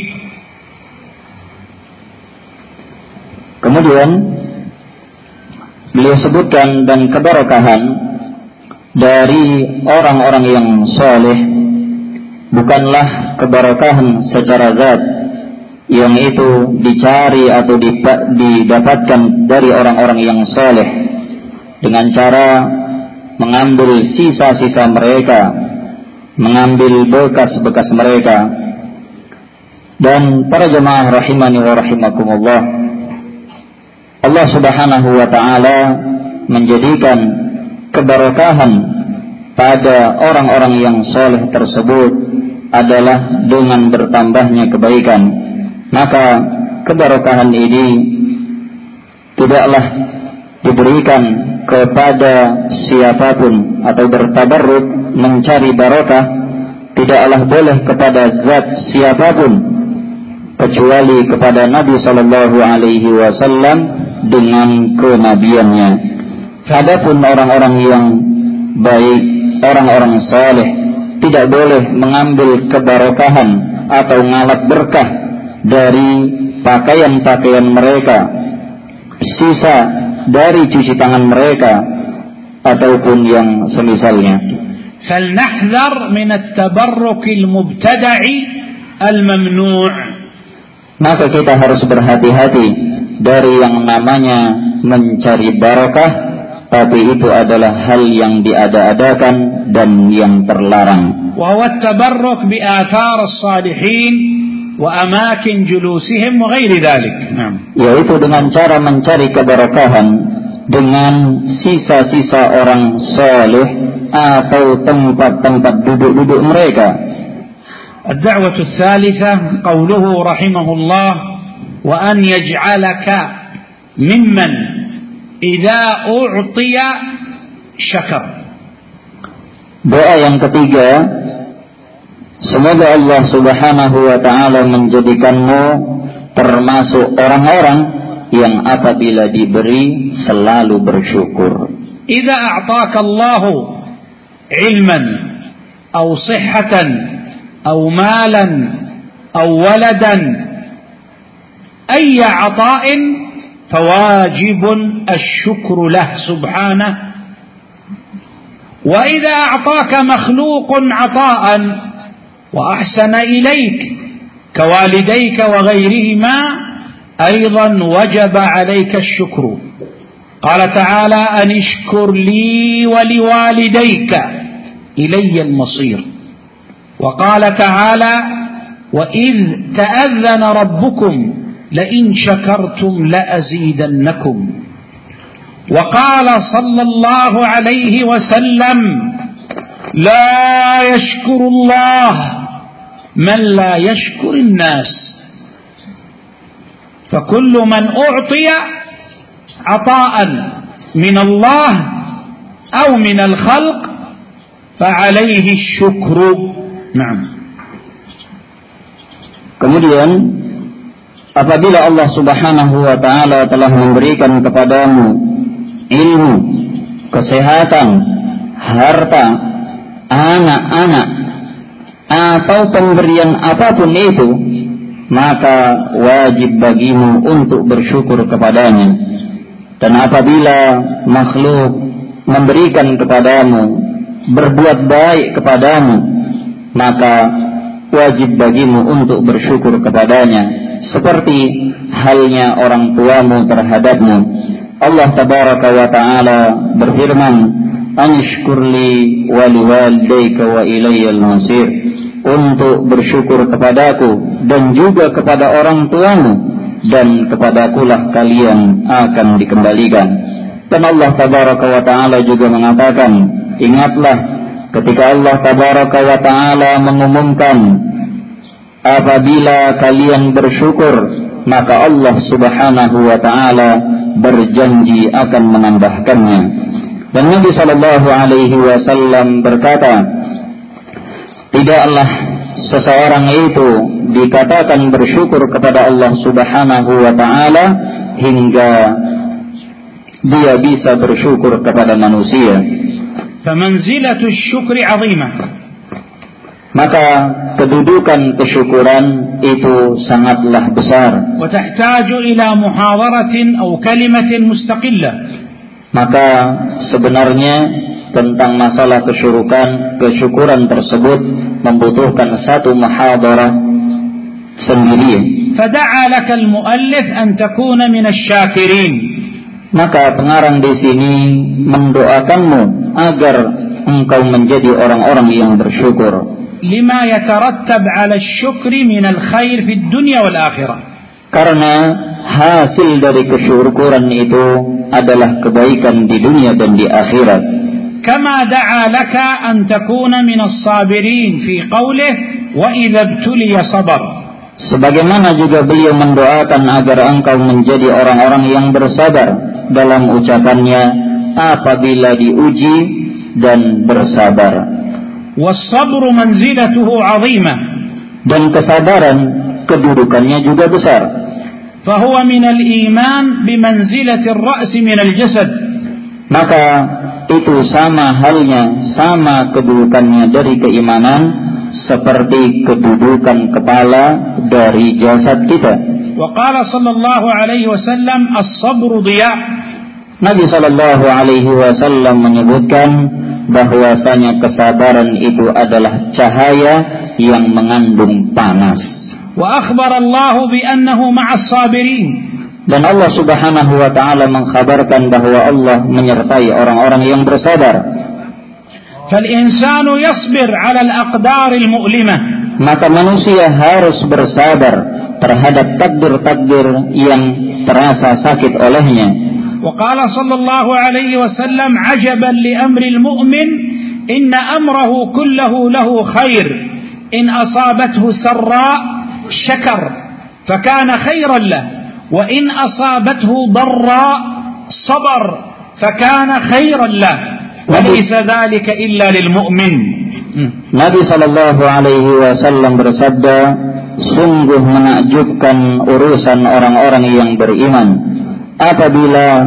Kemudian beliau sebutkan, dan keberkahan dari orang-orang yang soleh bukanlah keberkahan secara zat yang itu dicari atau didapatkan dari orang-orang yang soleh dengan cara mengambil sisa-sisa mereka, mengambil bekas-bekas mereka. Dan para jemaah rahimani wa rahimakumullah, Allah subhanahu wa ta'ala menjadikan keberkahan pada orang-orang yang soleh tersebut adalah dengan bertambahnya kebaikan. Maka keberkahan ini tidaklah diberikan kepada siapapun, atau bertabarruk mencari barokah tidaklah boleh kepada zat siapapun kecuali kepada Nabi sallallahu alaihi wasallam dengan kenabiannya. Adapun orang-orang yang baik, orang-orang saleh, tidak boleh mengambil keberkahan atau ngalap berkah dari pakaian-pakaian mereka, sisa dari cuci tangan mereka, ataupun yang semisalnya. فلنحذر من التبرك المبتدع الممنوع. Maka kita harus berhati-hati dari yang namanya mencari barakah, tapi itu adalah hal yang diada-adakan dan yang terlarang. وهو التبرك بآثار الصالحين وأماكن جلوسهم وغير ذلك. Yaitu dengan cara mencari keberkahan dengan sisa-sisa orang saleh atau tempat-tempat duduk-duduk mereka. الدعوة الثالثة قوله رحمه الله وأن يجعلك ممن إذا أعطي شكر. Doa yang ketiga, semoga Allah subhanahu wa ta'ala menjadikanmu termasuk orang-orang yang apabila diberi selalu bersyukur. إذا أعطاك الله علما أو صحة أو مالا أو ولدا أي عطاء فواجب الشكر له سبحانه. وإذا أعطاك مخلوق عطاء وأحسن إليك كوالديك وغيرهما أيضا وجب عليك الشكر. قال تعالى أن اشكر لي ولوالديك إلي المصير. وقال تعالى وإذ تأذن ربكم لئن شكرتم لأزيدنكم. وقال صلى الله عليه وسلم لا يشكر الله من لا يشكر الناس. فكل من أعطي عطاء من الله أو من الخلق فعليه الشكر. نعم. Kemudian apabila Allah Subhanahu wa taala telah memberikan kepadamu ilmu, kesehatan, harta, anak-anak atau pemberian apapun itu, maka wajib bagimu untuk bersyukur kepadanya. Dan apabila makhluk memberikan kepadamu, berbuat baik kepadamu, maka wajib bagimu untuk bersyukur kepadanya, seperti halnya orang tuamu terhadapmu. Allah tabaraka wa ta'ala berfirman, anishkurli wa liwalidayka wa ilayyal masir, untuk bersyukur kepadaku dan juga kepada orang tuamu, dan kepadakulah kalian akan dikembalikan. Dan Allah tabaraka wa ta'ala juga mengatakan, ingatlah ketika Allah tabaraka wa ta'ala mengumumkan apabila kalian bersyukur, maka Allah subhanahu wa ta'ala berjanji akan menambahkannya. Dan Nabi sallallahu alaihi wasallam berkata, tidaklah seseorang itu dikatakan bersyukur kepada Allah subhanahu wa ta'ala hingga dia bisa bersyukur kepada manusia. فمنزلة الشكر عظيمة. Maka kedudukan kesyukuran itu sangatlah besar. وتحتاج إلى محاضرة أو كلمة مستقلة. Maka sebenarnya tentang masalah kesyukuran, kesyukuran tersebut membutuhkan satu muhadarah sendiri. فدعا لك المؤلف أن تكون من الشاكرين. Maka pengarang di sini mendoakanmu agar engkau menjadi orang-orang yang bersyukur. Lima yatarattab 'ala asy-syukri min al-khair fid dunya wal akhirah. Karena hasil dari kesyukuran itu adalah kebaikan di dunia dan di akhirat. Kama da'a laka an takuna min as-sabirin fi qawlihi wa idza ibtuliya sabar. Sebagaimana juga beliau mendoakan agar engkau menjadi orang-orang yang bersabar dalam ucapannya apabila diuji dan bersabar. Was-sabru manzilatuhu 'azimah. Dan kesabaran kedudukannya juga besar. Fahuwa min al-iman bimanzilati ar-ra's min al-jasad. Maka itu sama halnya, sama kedudukannya dari keimanan seperti kedudukan kepala dari jasad kita. Wa qala sallallahu alaihi wasallam as-sabru diya'. Nabi sallallahu alaihi wasallam menyebutkan bahwasanya kesabaran itu adalah cahaya yang mengandung panas. Wa akhbara Allah bi annahu ma'as sabirin. Dan Allah Subhanahu wa taala mengkhabarkan bahwa Allah menyertai orang-orang yang bersabar. Fal insanu yasbir 'ala al-aqdar al-mu'limah. Maka manusia harus bersabar terhadap takdir-takdir yang terasa sakit olehnya. وقال صلى الله عليه وسلم عجبا لأمر المؤمن إن أمره كله له خير إن أصابته سراء شكر فكان خيرا له وإن أصابته ضراء صبر فكان خيرا له وليس ذلك إلا للمؤمن. Nabi sallallahu alaihi wasallam bersabda, sungguh menakjubkan urusan orang-orang yang beriman. Apabila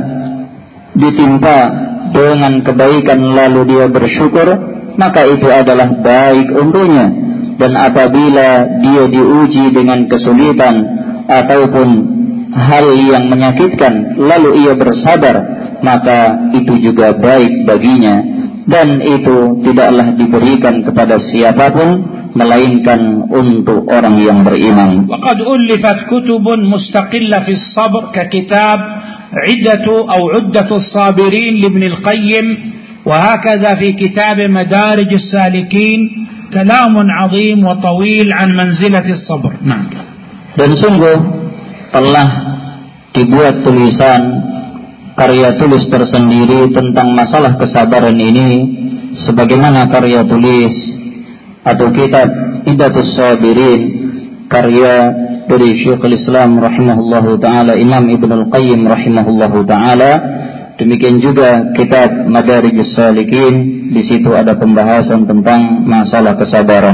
ditimpa dengan kebaikan lalu dia bersyukur, maka itu adalah baik untuknya. Dan apabila dia diuji dengan kesulitan ataupun hal yang menyakitkan lalu ia bersabar, maka itu juga baik baginya. Dan itu tidaklah diberikan kepada siapapun melainkan untuk orang yang beriman. وقد ألفت كتب مستقلة في الصبر ككتاب عدة أو عدة الصابرين لابن القيم وهكذا في كتاب مدارج السالكين كلام عظيم وطويل عن منزلة الصبر. نعم. Dan sungguh telah dibuat tulisan karya tulis tersendiri tentang masalah kesabaran ini, sebagaimana karya tulis atau kitab Iddatus Sabirin karya dari Syekhul Islam rahimahullahu taala, Imam Ibnul Qayyim rahimahullahu taala. Demikian juga kitab Madarijus Salikin, di situ ada pembahasan tentang masalah kesabaran.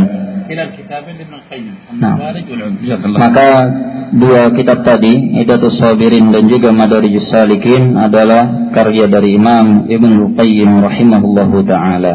Nah, maka dua kitab tadi, Iddatus Sabirin dan juga Madarijus Salikin, adalah karya dari Imam Ibnul Qayyim rahimahullahu taala.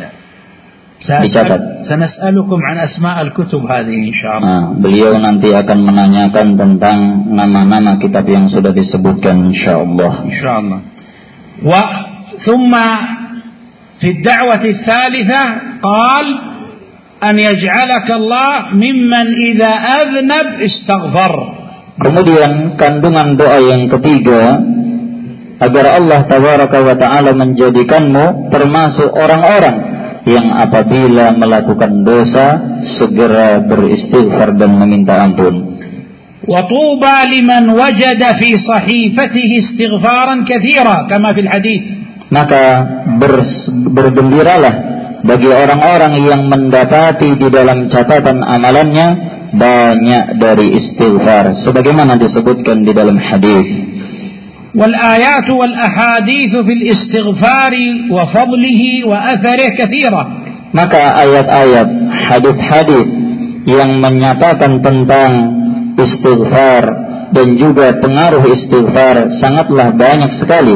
Dicatat. Sanas'alukum an asma' al-kutub hadhihi insyaallah. Nah, beliau nanti akan menanyakan tentang nama-nama kitab yang sudah disebutkan insyaallah. Insyaallah. Wa thumma fi ad-da'wati ats-tsalitsah qala an yaj'alaka Allah mimman idza adhnab istaghfar. Kemudian kandungan doa yang ketiga, agar Allah tabaraka wa taala menjadikanmu termasuk orang-orang yang apabila melakukan dosa segera beristighfar dan meminta ampun. Wa tuba liman wajada fi sahifatihi istighfaran katsira kama fil hadits. Maka ber, bergembiralah bagi orang-orang yang mendapati di dalam catatan amalannya banyak dari istighfar, sebagaimana disebutkan di dalam hadis. والآيات والأحاديث في الاستغفار وفضله وأثره كثيرة. Maka ayat-ayat, hadis-hadis yang menyatakan tentang istighfar dan juga pengaruh istighfar sangatlah banyak sekali.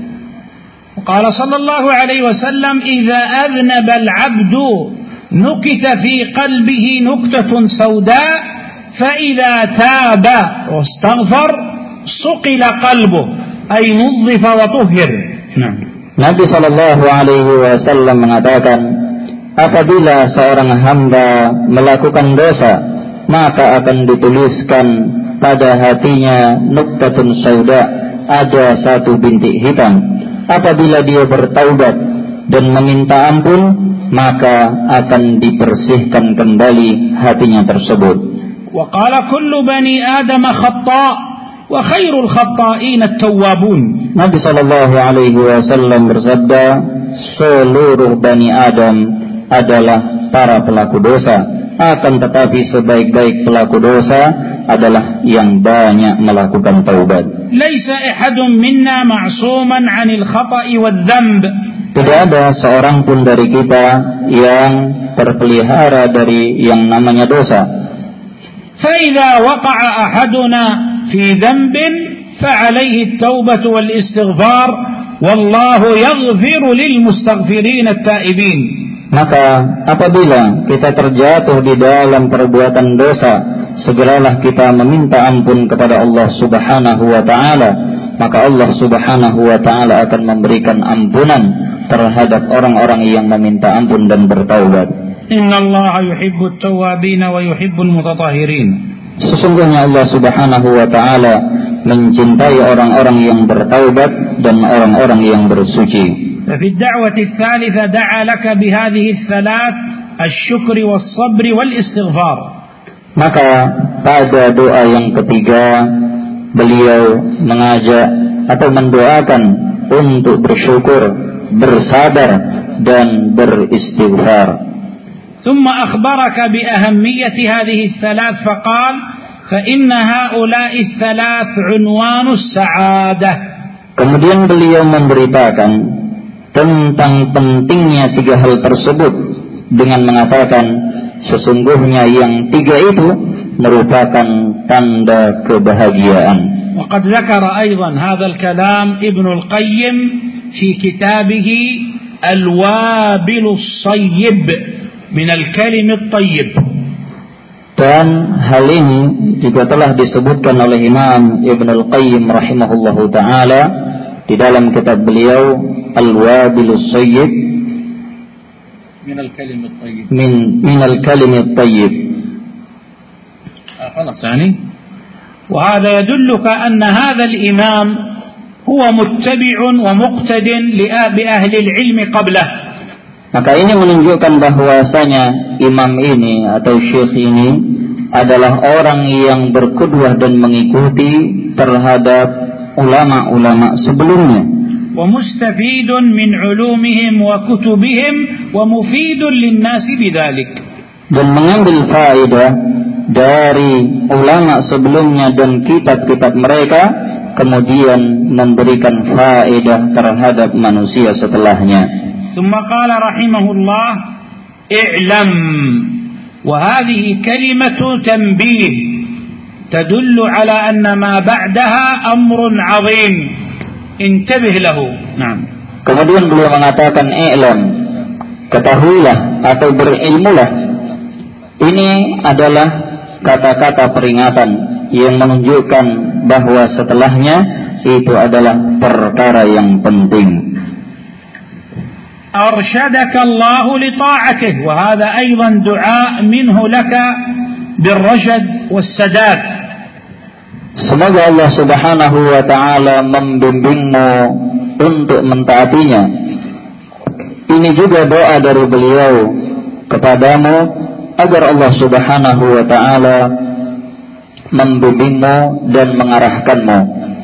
قال صلى الله عليه وسلم إذا أذنب العبد نكت في قلبه نكتة سوداء فإذا تاب واستغفر suqila qalbuh ay nudhifa wa tuhhir. Nah, Nabi sallallahu alaihi wasallam mengatakan, apabila seorang hamba melakukan dosa, maka akan dituliskan pada hatinya nuktatun sauda, ada satu bintik hitam. Apabila dia bertaubat dan meminta ampun, maka akan dibersihkan kembali hatinya tersebut. Wa qala kullu bani Adam khata' wa khairul khatta'in at-tawwabun. Nabi sallallahu alaihi wasallam bersabda, seluruh Bani Adam adalah para pelaku dosa, akan tetapi sebaik-baik pelaku dosa adalah yang banyak melakukan taubat. Laisa ahadun minna ma'suman 'anil khata'i wadh-dhanb. Tidak ada seorang pun dari kita yang terpelihara dari yang namanya dosa. Fa idza waqa'a ahaduna في ذنب فعليه التوبة والاستغفار والله يغفر للمستغفرين التائبين. Maka apabila kita terjatuh di dalam perbuatan dosa, segeralah kita meminta ampun kepada Allah Subhanahu wa taala, maka Allah Subhanahu wa taala akan memberikan ampunan terhadap orang-orang yang meminta ampun dan bertaubat. Innallaha yuhibbut tawwabin wa yuhibbul mutatahhirin. Sesungguhnya Allah Subhanahu wa taala mencintai orang-orang yang bertaubat dan orang-orang yang bersuci. ففي الدعوة الثالثة دعا لك بهذه الثلاث الشكر والصبر والاستغفار. Maka pada doa yang ketiga beliau mengajak atau mendoakan untuk bersyukur, bersabar dan beristighfar. ثم أخبرك بأهمية هذه الثلاث فقال فإن هؤلاء الثلاث عنوان السعادة. Kemudian beliau memberitakan tentang pentingnya tiga hal tersebut dengan mengatakan sesungguhnya yang tiga itu merupakan tanda kebahagiaan. وقد ذكر أيضا هذا الكلام ابن القيم في كتابه الوابل الصيب من الكلم الطيب. Dan hal ini juga telah disebutkan oleh Imam Ibnul Qayyim rahimahullahu taala di dalam kitab beliau Al-Wabilus Sayyib min al-kalim at-tayyib min min al-kalim at-tayyib. خلاص يعني وهذا يدلك أن هذا الإمام huwa muttabi'un wa muqtadin li ahli al-ilmi qablah. Maka ini menunjukkan bahwasanya imam ini atau syekh ini adalah orang yang berqudwah dan mengikuti terhadap ulama-ulama sebelumnya. Wa mustafidun min ulumihim wa kutubihim wa mufidun lin-nasi bidzalik. Dan mengambil faedah dari ulama sebelumnya dan kitab-kitab mereka, kemudian memberikan faedah terhadap manusia setelahnya. Thumma qala rahimahullah i'lam, wa hadhihi kalimatu tanbih tadullu ala anna ma ba'daha amrun 'azim intabih lahu. Naam. Kemudian beliau mengatakan i'lam, ketahuilah atau berilmulah. Ini adalah kata-kata peringatan yang menunjukkan bahwa setelahnya itu adalah perkara yang penting. Arsyadaka Allah li ta'atih, wa hadha aidan du'a minhu laka birrashad wassadad. Semoga Allah Subhanahu wa taala membimbingmu untuk mentaatinya. Ini juga doa dari beliau kepadamu agar Allah Subhanahu wa taala membimbingmu dan mengarahkanmu.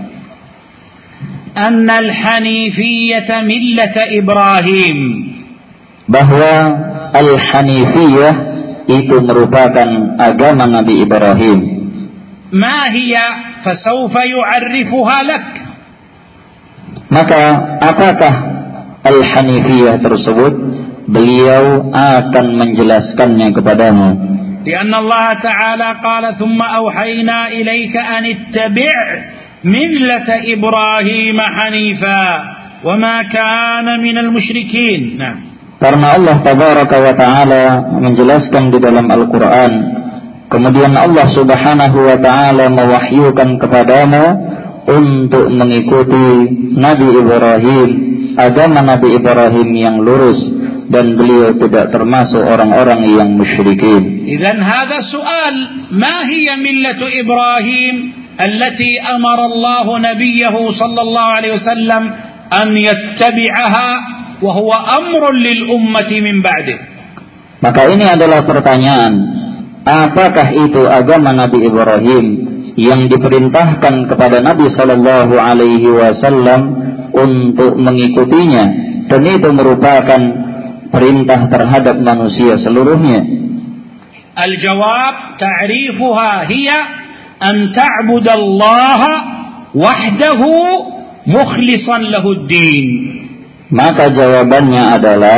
Anna al-hanifiyyah millata Ibrahim, bahwa al-hanifiyah itu merupakan agama Nabi Ibrahim. Ma hiya fasawfa yu'arrifuha lak. Maka apakah al-hanifiyah tersebut? Beliau akan menjelaskannya kepadamu. Karena Allah Ta'ala qala thumma awhayna ilayka an ittabi' millata Ibrahim hanifa wa ma kana minal musyrikin. Nah. Karena Allah Tabaraka wa Ta'ala menjelaskan di dalam Al-Quran, kemudian Allah Subhanahu wa Ta'ala mewahyukan kepadamu untuk mengikuti Nabi Ibrahim, agama Nabi Ibrahim yang lurus, dan beliau tidak termasuk orang-orang yang musyrikin. Idzan hadha soal, ma hiya millatu Ibrahim allati amara Allah nabiyahu sallallahu alaihi wasallam an yattabi'aha wa huwa amrun lil ummati min ba'dih. Maka ini adalah pertanyaan, apakah itu agama Nabi Ibrahim yang diperintahkan kepada Nabi sallallahu alaihi wasallam untuk mengikutinya, dan itu merupakan perintah terhadap manusia seluruhnya? Al-jawab ta'rifuha hiya an ta'budallaha wahdahu mukhlishan lahud-din. Maka jawabannya adalah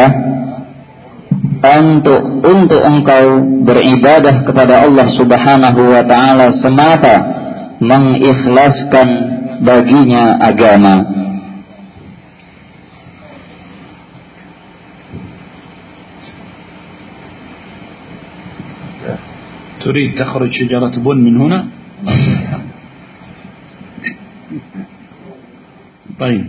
untuk untuk engkau beribadah kepada Allah Subhanahu wa taala semata, mengikhlaskan baginya agama. تريد تخرج شجرة بن من هنا؟ طيب.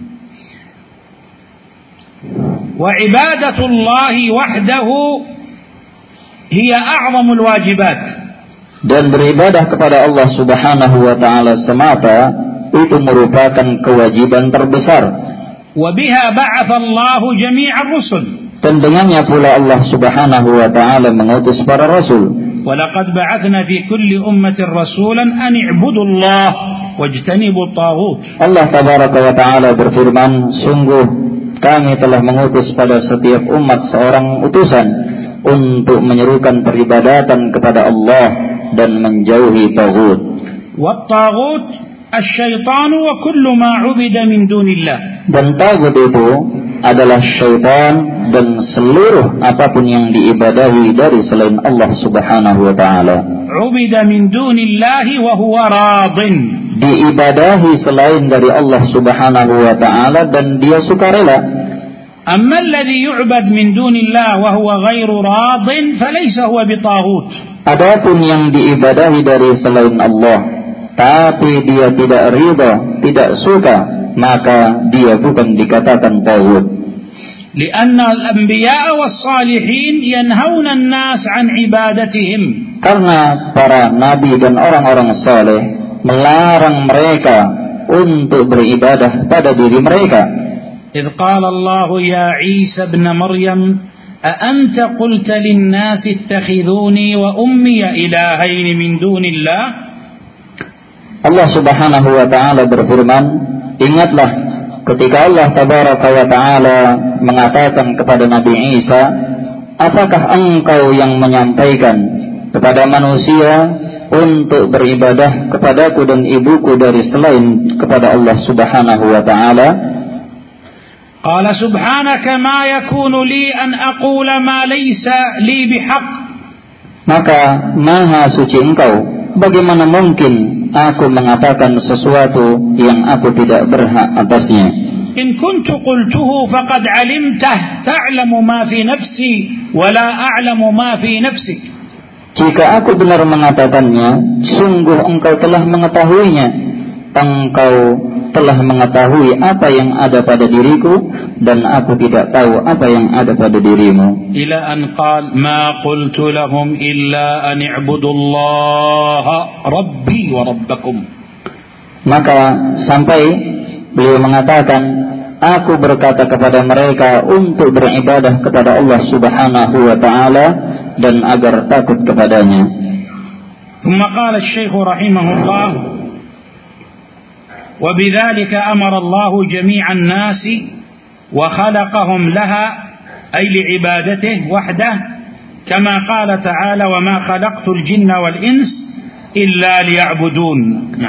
وعبادة الله وحده هي أعظم الواجبات. Dan beribadah kepada Allah Subhanahu wa taala semata itu merupakan kewajiban terbesar. وبها بعث الله جميع الرسل. Dan dengannya pula Allah Subhanahu wa taala mengutus para rasul. ولقد بعثنا في كل أمة رسولا أن اعبدوا الله واجتنبوا الطاغوت. Allah Tabaraka wa taala berfirman, sungguh kami telah mengutus pada setiap umat seorang utusan untuk menyerukan peribadatan kepada Allah dan menjauhi taghut. والطاغوت الشيطان وكل ما عبد من دون الله. Dan taghut itu adalah syaitan dan seluruh apapun yang diibadahi dari selain Allah Subhanahu wa taala. Ubida min dunillahi wa huwa radin. Diibadahi selain dari Allah Subhanahu wa taala dan dia sukarela. Amma alladhi yu'bad min dunillah wa huwa ghairu radin falaysa huwa bitaghut. Adapun yang diibadahi dari selain Allah tapi dia tidak ridha, tidak suka, maka dia bukan dikatakan taghut. لأن الأنبياء والصالحين ينهون الناس عن عبادتهم. Karena para nabi dan orang-orang saleh melarang mereka untuk beribadah pada diri mereka. إذ قال الله يا عيسى ابن مريم أأنت قلت للناس اتخذوني وأمي إلهين من دون الله. Allah Subhanahu wa taala berfirman, ingatlah ketika Allah Tabaraka wa taala mengatakan kepada Nabi Isa, apakah engkau yang menyampaikan kepada manusia untuk beribadah kepadaku dan ibuku dari selain kepada Allah Subhanahu wa taala? Qala subhanaka ma yakunu li an aqula ma laysa li bihaq. Maka maha suci engkau, bagaimana mungkin aku mengatakan sesuatu yang aku tidak berhak atasnya. In kuntu qultuhu faqad alimtah ta'lamu ma fi nafsi wa la a'lamu ma fi nafsik. Jika aku benar mengatakannya, sungguh engkau telah mengetahuinya. Engkau telah mengetahui apa yang ada pada diriku dan aku tidak tahu apa yang ada pada dirimu. Ila an qal ma qultu lahum illa an i'budullaha rabbi wa rabbakum. Maka sampai beliau mengatakan, aku berkata kepada mereka untuk beribadah kepada Allah Subhanahu wa taala dan agar takut kepadanya. Thumma qala asy-syekh rahimahullah وبذلك أمر الله جميع الناس وخلقهم لها أي لعبادته وحده كما قال تعالى وما خلقت الجن والإنس إلا ليعبدون.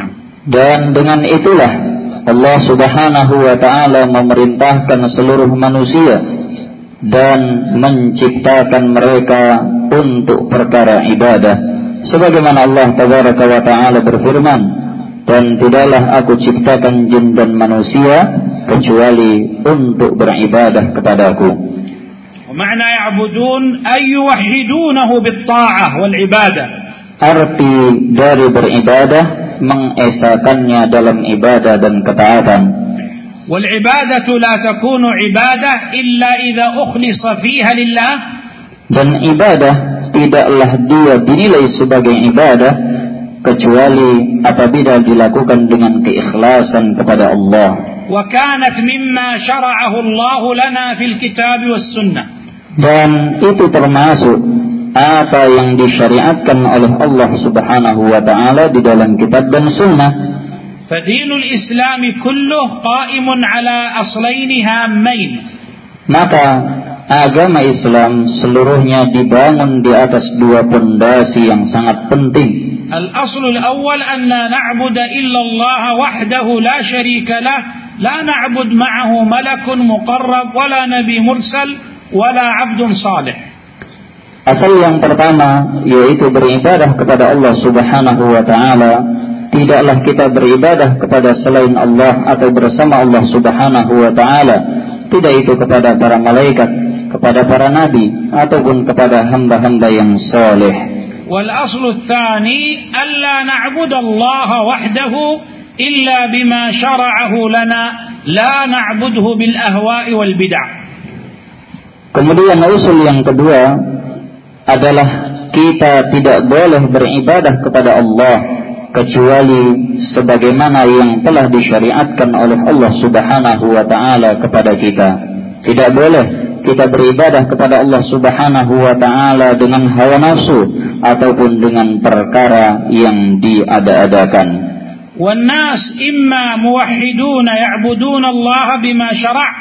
Dan dengan itulah Allah Subhanahu wa taala memerintahkan seluruh manusia dan menciptakan mereka untuk perkara ibadah, sebagaimana Allah Tabaraka wa taala berfirman, dan tidaklah aku ciptakan jin dan manusia kecuali untuk beribadah kepadaku. Makna ya'budun ay yuwahhidunahu bit-ta'ah wal ibadah. Arti dari beribadah mengesakannya dalam ibadah dan ketaatan. Wal ibadatu la takunu ibadah illa idza ukhlisa fiha lillah. Dan ibadah tidaklah dia dinilai sebagai ibadah kecuali apabila dilakukan dengan keikhlasan kepada Allah. Wa kanat mimma syara'ahu Allah lana fil kitab was sunnah. Dan itu termasuk apa yang disyariatkan oleh Allah Subhanahu wa taala di dalam kitab dan sunnah. Fadinul Islam kulluh qa'imun ala aslain hammain. Maka agama Islam seluruhnya dibangun di atas dua pondasi yang sangat penting. الأصل الأول أن لا نعبد إلا الله وحده لا شريك له لا نعبد معه ملك مقرب ولا نبي مرسل ولا عبد صالح. Asal yang pertama yaitu beribadah kepada Allah Subhanahu wa taala. Tidaklah kita beribadah kepada selain Allah atau bersama Allah Subhanahu wa taala. Tidak itu kepada para malaikat, kepada para nabi ataupun kepada hamba-hamba yang saleh. والأصل الثاني ألا نعبد الله وحده إلا بما شرعه لنا لا نعبده بالأهواء والبدع. Kemudian usul yang kedua adalah kita tidak boleh beribadah kepada Allah kecuali sebagaimana yang telah disyariatkan oleh Allah Subhanahu wa taala kepada kita. Tidak boleh kita beribadah kepada Allah Subhanahu wa taala dengan hawa nafsu ataupun dengan perkara yang diada-adakan. Wan nas imma muwahhidun ya'budun Allah bima syara'.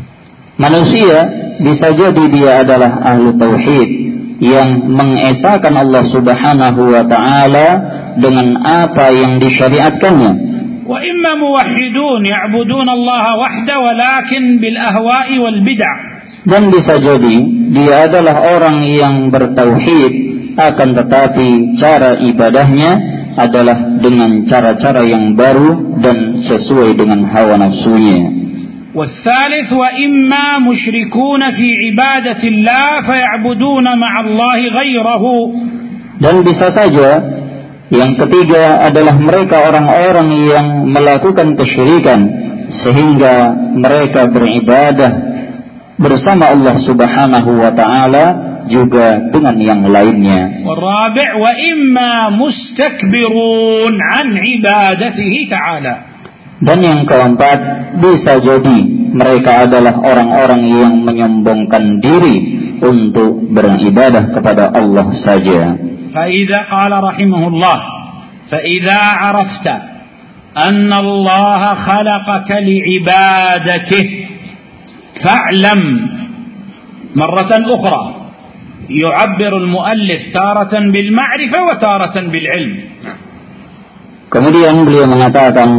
Manusia bisa jadi dia adalah ahlu tauhid yang mengesahkan Allah Subhanahu wa taala dengan apa yang disyariatkannya. Wa imma muwahhidun ya'budun Allah wahda walakin bil ahwa'i wal bid'ah. Dan bisa jadi dia adalah orang yang bertauhid, akan tetapi cara ibadahnya adalah dengan cara-cara yang baru dan sesuai dengan hawa nafsunya. والثالث وإما مشركون في عبادة الله فيعبدون مع الله غيره. Dan bisa saja yang ketiga adalah mereka orang-orang yang melakukan kesyirikan sehingga mereka beribadah bersama Allah Subhanahu wa taala juga dengan yang lainnya. Warabi' wa imma mustakbirun an ibadatihi ta'ala. Dan yang keempat, bisa jadi mereka adalah orang-orang yang menyombongkan diri untuk beribadah kepada Allah saja. فإذا قال رحمه الله فإذا عرفت أن الله خلقك لعبادته فاعلم مرة أخرى يعبر المؤلف تارة بالمعرفة وتارة بالعلم. Kemudian beliau mengatakan,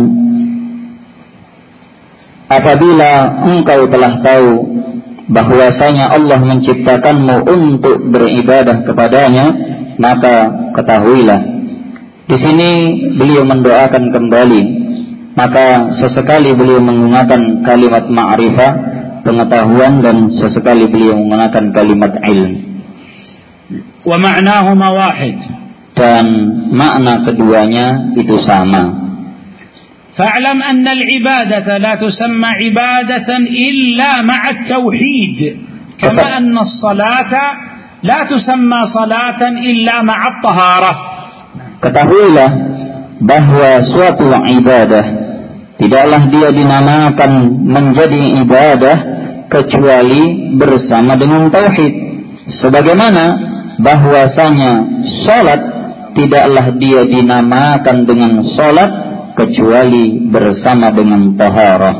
apabila engkau telah tahu bahwasanya Allah menciptakanmu untuk beribadah kepadanya, maka ketahuilah. Di sini beliau mendoakan kembali, maka sesekali beliau menggunakan kalimat ma'rifah, pengetahuan, dan sesekali beliau menggunakan kalimat ilm. Wa ma'nahuma wahid. Dan makna keduanya itu sama. فاعلم أن العبادة لا تسمى عبادة إلا مع التوحيد كما أن الصلاة لا تسمى صلاة إلا مع الطهارة. Ketahuilah bahwa suatu ibadah tidaklah dia dinamakan menjadi ibadah kecuali bersama dengan tauhid. Sebagaimana bahwasanya salat tidaklah dia dinamakan dengan salat kecuali bersama dengan taharah.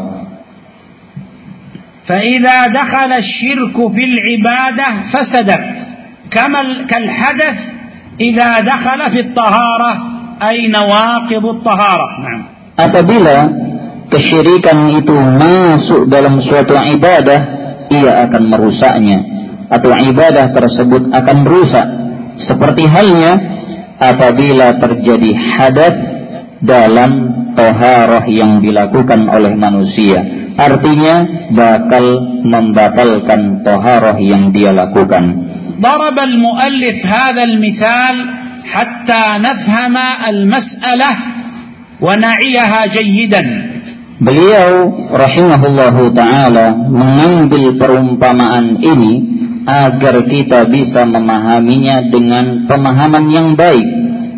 فإذا دخل الشرك في العبادة فسدت كما كالحدث إذا دخل في الطهارة أي نواقض الطهارة. نعم. Apabila kesyirikan itu masuk dalam suatu ibadah, ia akan merusaknya, atau ibadah tersebut akan rusak. Seperti halnya apabila terjadi hadath dalam taharah yang dilakukan oleh manusia, artinya bakal membatalkan taharah yang dia lakukan. ضرب المؤلف هذا المثال حتى نفهم المسألة ونعيها جيدا. Beliau rahimahullahu ta'ala mengambil perumpamaan ini agar kita bisa memahaminya dengan pemahaman yang baik.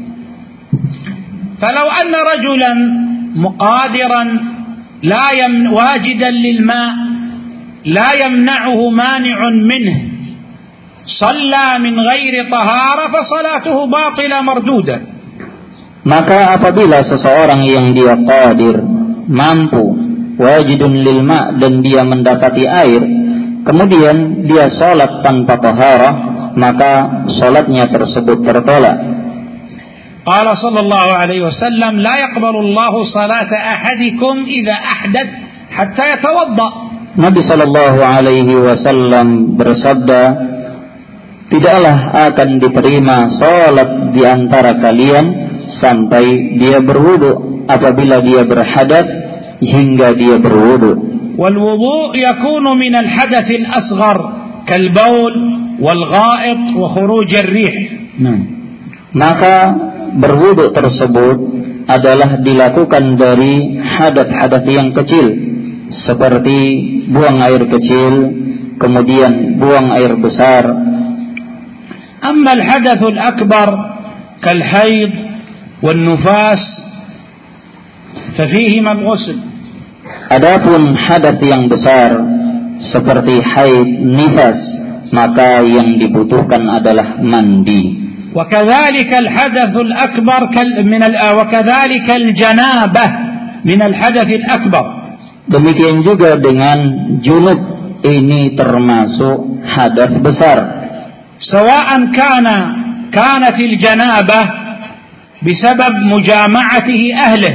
فلو أن رجلا مقادرا لا يم واجدا للماء لا يمنعه مانع منه صلى من غير طهارة فصلاته باطلة مردودة. Maka apabila seseorang yang dia qadir, mampu, wajidun lil ma', dan dia mendapati air, kemudian dia salat tanpa taharah, maka salatnya tersebut tertolak. قال صلى الله عليه وسلم لا يقبل الله صلاة أحدكم إذا أحدث حتى يتوضأ. Nabi sallallahu alaihi wasallam bersabda, tidaklah akan diterima salat di antara kalian sampai dia berwudu, apabila dia berhadath hingga dia berwudu. والوضوء يكون من الحدث الأصغر كالبول والغائط وخروج الريح. Nah, maka berwudu tersebut adalah dilakukan dari hadat-hadat yang kecil, seperti buang air kecil, kemudian buang air besar. Amma al-hadath al-akbar kal-hayd wal-nufas fafihima al-ghusl. Adapun hadat yang besar seperti haid, nifas, maka yang dibutuhkan adalah mandi. وكذلك الحدث الأكبر من وكذلك الجنابة من الحدث الأكبر. Demikian juga dengan junub, ini termasuk hadas besar. سواء كان كانت الجنابة بسبب مجامعته أهله.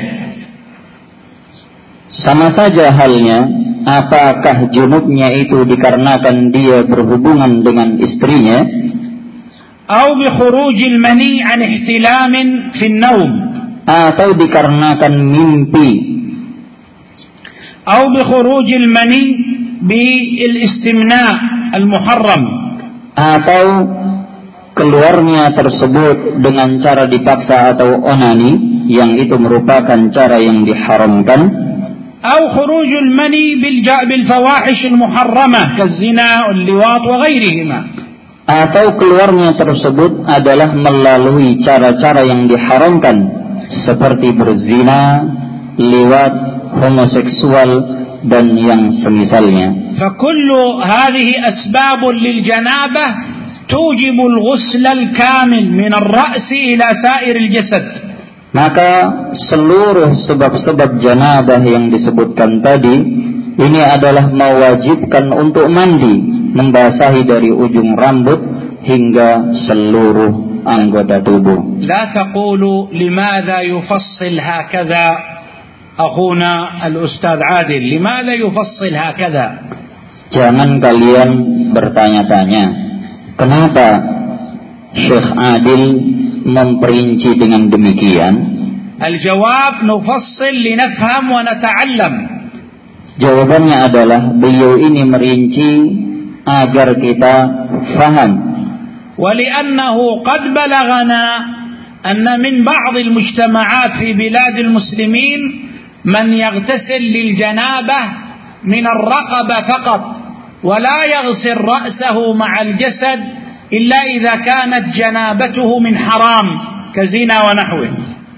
Sama saja halnya, apakah junubnya itu dikarenakan dia berhubungan dengan istrinya, أو بخروج المني عن احتلام في النوم، atau dikarenakan mimpi, أو بخروج المني بالاستمناء المحرم، atau keluarnya tersebut dengan cara dipaksa atau onani, yang itu merupakan cara yang diharamkan, أو خروج المني بالفواحش المحرمة كالزنا واللواط وغيرهما، atau keluarnya tersebut adalah melalui cara-cara yang diharamkan seperti berzina, liwat, homoseksual dan yang semisalnya. فكل هذه أسباب للجنابة توجب الغسل الكامل من الرأس إلى سائر الجسد. Maka seluruh sebab-sebab janabah yang disebutkan tadi ini adalah mewajibkan untuk mandi, membasahi dari ujung rambut hingga seluruh anggota tubuh. لا تقولوا لماذا يفصل هكذا أخونا الأستاذ عادل، لماذا يفصل هكذا؟ Jangan kalian bertanya-tanya, kenapa Syekh Adil memperinci dengan demikian? الجواب نفصل لنفهم ونتعلم. Jawabannya adalah beliau ini merinci agar kita faham. ولأنه قد بلغنا أن من بعض المجتمعات في بلاد المسلمين من يغتسل للجنابة من الرقبة فقط ولا يغسل رأسه مع الجسد إلا إذا كانت جنابته من حرام كزنا ونحوه.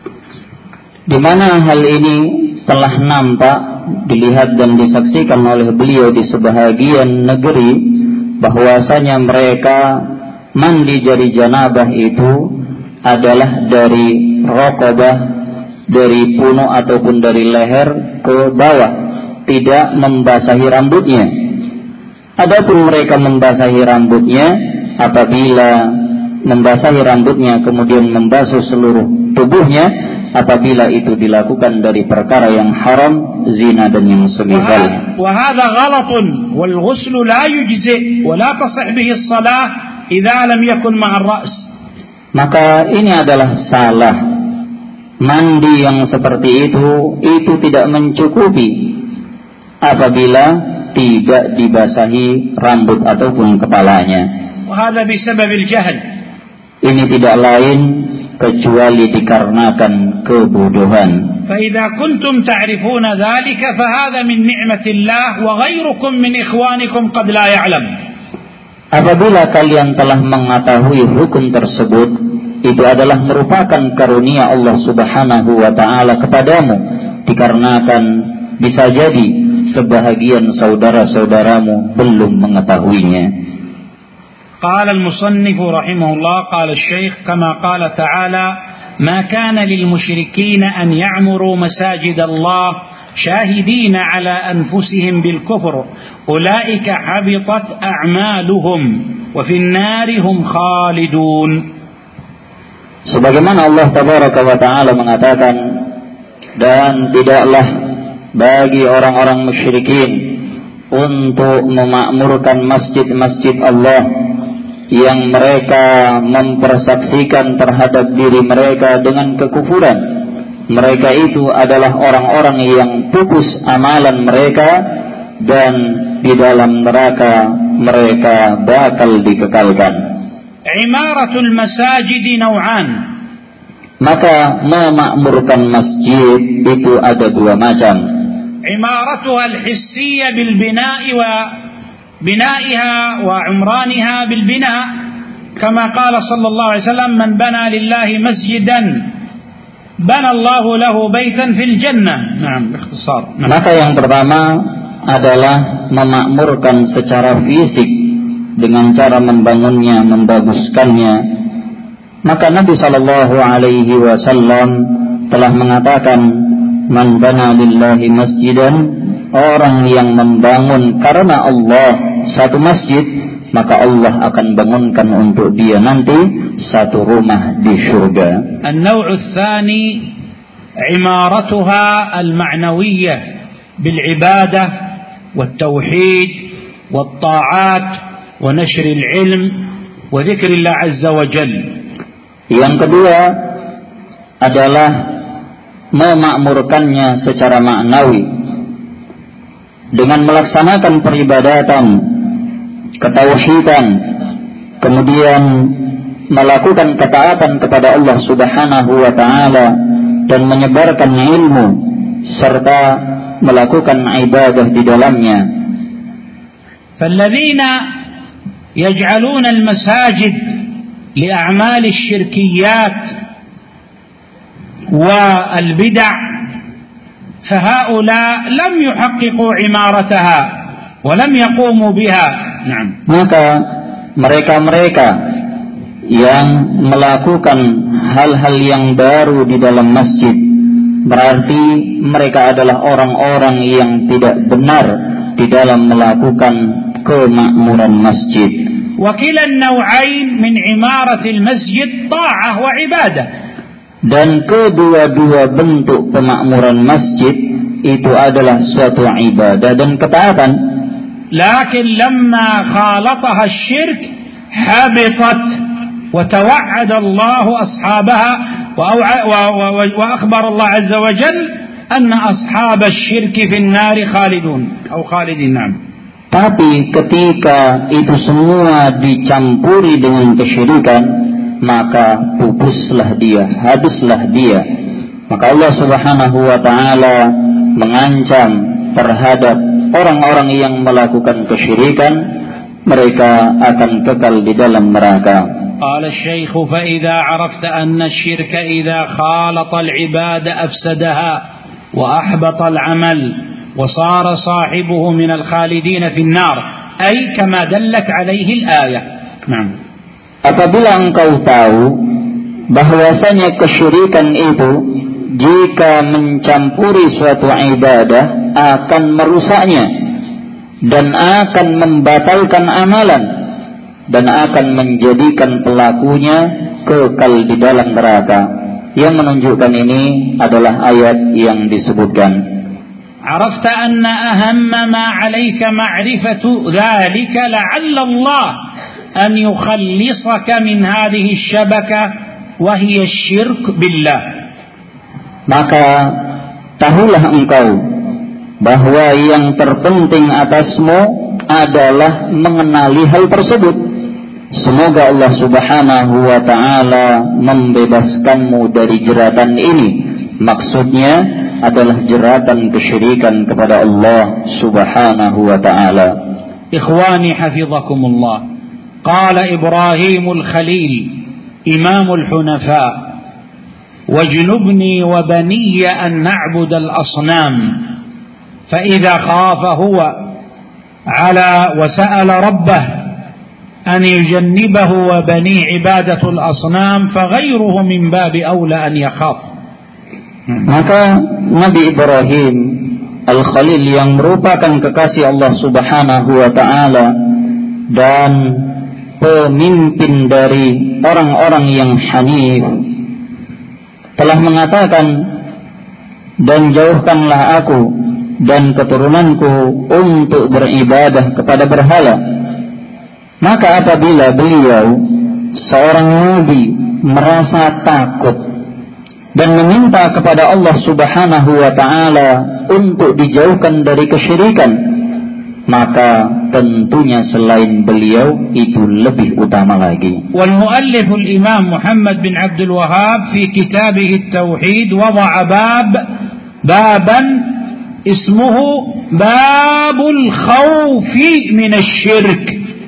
Di mana hal ini telah nampak, dilihat dan disaksikan oleh beliau di sebahagian negeri, bahwasanya mereka mandi dari janabah itu adalah dari raqabah, dari punuk ataupun dari leher ke bawah, tidak membasahi rambutnya. Adapun mereka membasahi rambutnya apabila membasahi rambutnya kemudian membasuh seluruh tubuhnya apabila itu dilakukan dari perkara yang haram, zina dan yang semisalnya. وهذا غلط والغسل لا يجزئ ولا تصح به الصلاة إذا لم يكن مع الرأس. Maka ini adalah salah. Mandi yang seperti itu itu tidak mencukupi apabila tidak dibasahi rambut ataupun kepalanya. وهذا بسبب الجهل. Ini tidak lain kecuali dikarenakan kebodohan. فإذا كنتم تعرفون ذلك فهذا من نعمة الله وغيركم من إخوانكم قد لا يعلم. Apabila kalian telah mengetahui hukum tersebut, itu adalah merupakan karunia Allah Subhanahu wa taala kepadamu, dikarenakan bisa jadi sebahagian saudara-saudaramu belum mengetahuinya. قال المصنف رحمه الله قال الشيخ كما قال تعالى ما كان للمشركين أن يعمروا مساجد الله شاهدين على أنفسهم بالكفر أولئك حبطت أعمالهم وفي النار هم خالدون. Sebagaimana Allah Tabaraka wa Ta'ala mengatakan, dan tidaklah bagi orang-orang musyrikin untuk memakmurkan masjid-masjid Allah yang mereka mempersaksikan terhadap diri mereka dengan kekufuran. Mereka itu adalah orang-orang yang pupus amalan mereka dan di dalam neraka mereka bakal dikekalkan. Imaratul masajid naw'an. Maka memakmurkan masjid itu ada dua macam. Imaratuha al-hissiyah bil bina'i wa بنائها وعمرانها بالبناء كما قال صلى الله عليه وسلم من بنى لله مسجدا بنى الله له بيتا في الجنة. نعم باختصار. نعم. Maka yang pertama adalah memakmurkan secara fisik dengan cara membangunnya, membaguskannya. Maka Nabi sallallahu alaihi wasallam telah mengatakan man bana lillahi masjidan, orang yang membangun karena Allah satu masjid, maka Allah akan bangunkan untuk dia nanti satu rumah di surga. النوع الثاني عمارتها المعنوية بالعبادة والتوحيد والطاعات ونشر العلم وذكر الله عز وجل. Yang kedua adalah memakmurkannya secara maknawi dengan melaksanakan peribadatan, ketauhidan, kemudian melakukan ketaatan kepada Allah Subhanahu wa taala dan menyebarkan ilmu serta melakukan ibadah di dalamnya. فالذين يجعلون المساجد لأعمال الشركيات والبدع فهؤلاء لم يحققوا عمارتها ولم يقوموا بها. نعم. Maka mereka-mereka yang melakukan hal-hal yang baru di dalam masjid, berarti mereka adalah orang-orang yang tidak benar di dalam melakukan kemakmuran masjid. وكلا النوعين من عمارة المسجد طاعة وعبادة. Dan kedua-dua bentuk pemakmuran masjid itu adalah suatu ibadah dan ketaatan. لكن لما خالطها الشرك حبطت وتوعد الله أصحابها وأخبر الله عز وجل أن أصحاب الشرك في النار خالدون أو خالدين. نعم. Tapi ketika itu semua dicampuri dengan kesyirikan, maka pupuslah dia, habislah dia. Maka Allah Subhanahu wa taala mengancam terhadap orang-orang yang melakukan kesyirikan, mereka akan kekal di dalam neraka. Qala Syekh, fa idza 'arafta anna asy-syirka idza khalata al-'ibada afsadaha wa ahbata al-'amal wa sara sahibuhu min al-khalidin fi an-nar, ay kama dallat 'alaihi al-ayah. Naam. Apabila engkau tahu bahwasanya kesyirikan itu jika mencampuri suatu ibadah akan merusaknya dan akan membatalkan amalan dan akan menjadikan pelakunya kekal di dalam neraka. Yang menunjukkan ini adalah ayat yang disebutkan. عرفت أن أهم ما عليك معرفة ذلك لعل الله أن يخلصك من هذه الشبكة وهي الشرك بالله. Maka tahulah engkau bahwa yang terpenting atasmu adalah mengenali hal tersebut. Semoga Allah Subhanahu wa taala membebaskanmu dari jeratan ini. Maksudnya adalah jeratan kesyirikan kepada Allah Subhanahu wa taala. Ikhwani hafizakumullah. Qala Ibrahim al-Khalil, Imam al-Hunafa, wajnubni wa baniya an na'bud al-asnam. Fa idza khafa huwa ala wa sa'ala rabbah an yujannibahu wa bani ibadatu al-asnam fa ghayruhu min babi awla an yakhaf. Maka Nabi Ibrahim Al-Khalil yang merupakan kekasih Allah Subhanahu wa taala dan pemimpin dari orang-orang yang hanif telah mengatakan, dan jauhkanlah aku dan keturunanku untuk beribadah kepada berhala. Maka apabila beliau seorang nabi merasa takut dan meminta kepada Allah Subhanahu wa taala untuk dijauhkan dari kesyirikan, maka tentunya selain beliau itu lebih utama lagi. Wal muallif al-Imam Muhammad bin Abdul Wahhab fi kitabih at-Tauhid wada'a bab baban ismuhu babul khawfi min asy-syirk.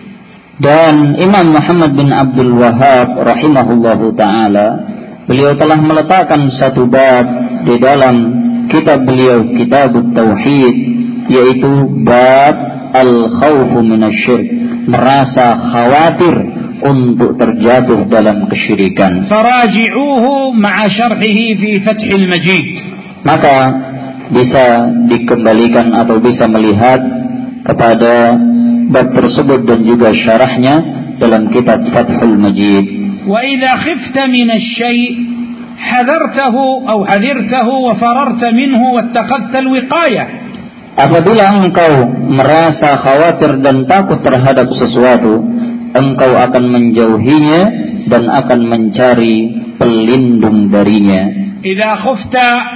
Dan Imam Muhammad bin Abdul Wahhab rahimahullahu taala beliau telah meletakkan satu bab di dalam kitab beliau, Kitab Tauhid, yaitu bab al-khawfu minasyirk, merasa khawatir untuk terjatuh dalam kesyirikan. Faraji'uhu ma'a syarhihi fi Fathil Majid. Maka bisa dikembalikan atau bisa melihat kepada bab tersebut dan juga syarahnya dalam kitab Fathul Majid. وإذا خفت من الشيء حذرته أو حذرته وفررت منه واتخذت الوقاية. Apabila engkau merasa khawatir dan takut terhadap sesuatu, engkau akan menjauhinya dan akan mencari pelindung darinya. إذا خفت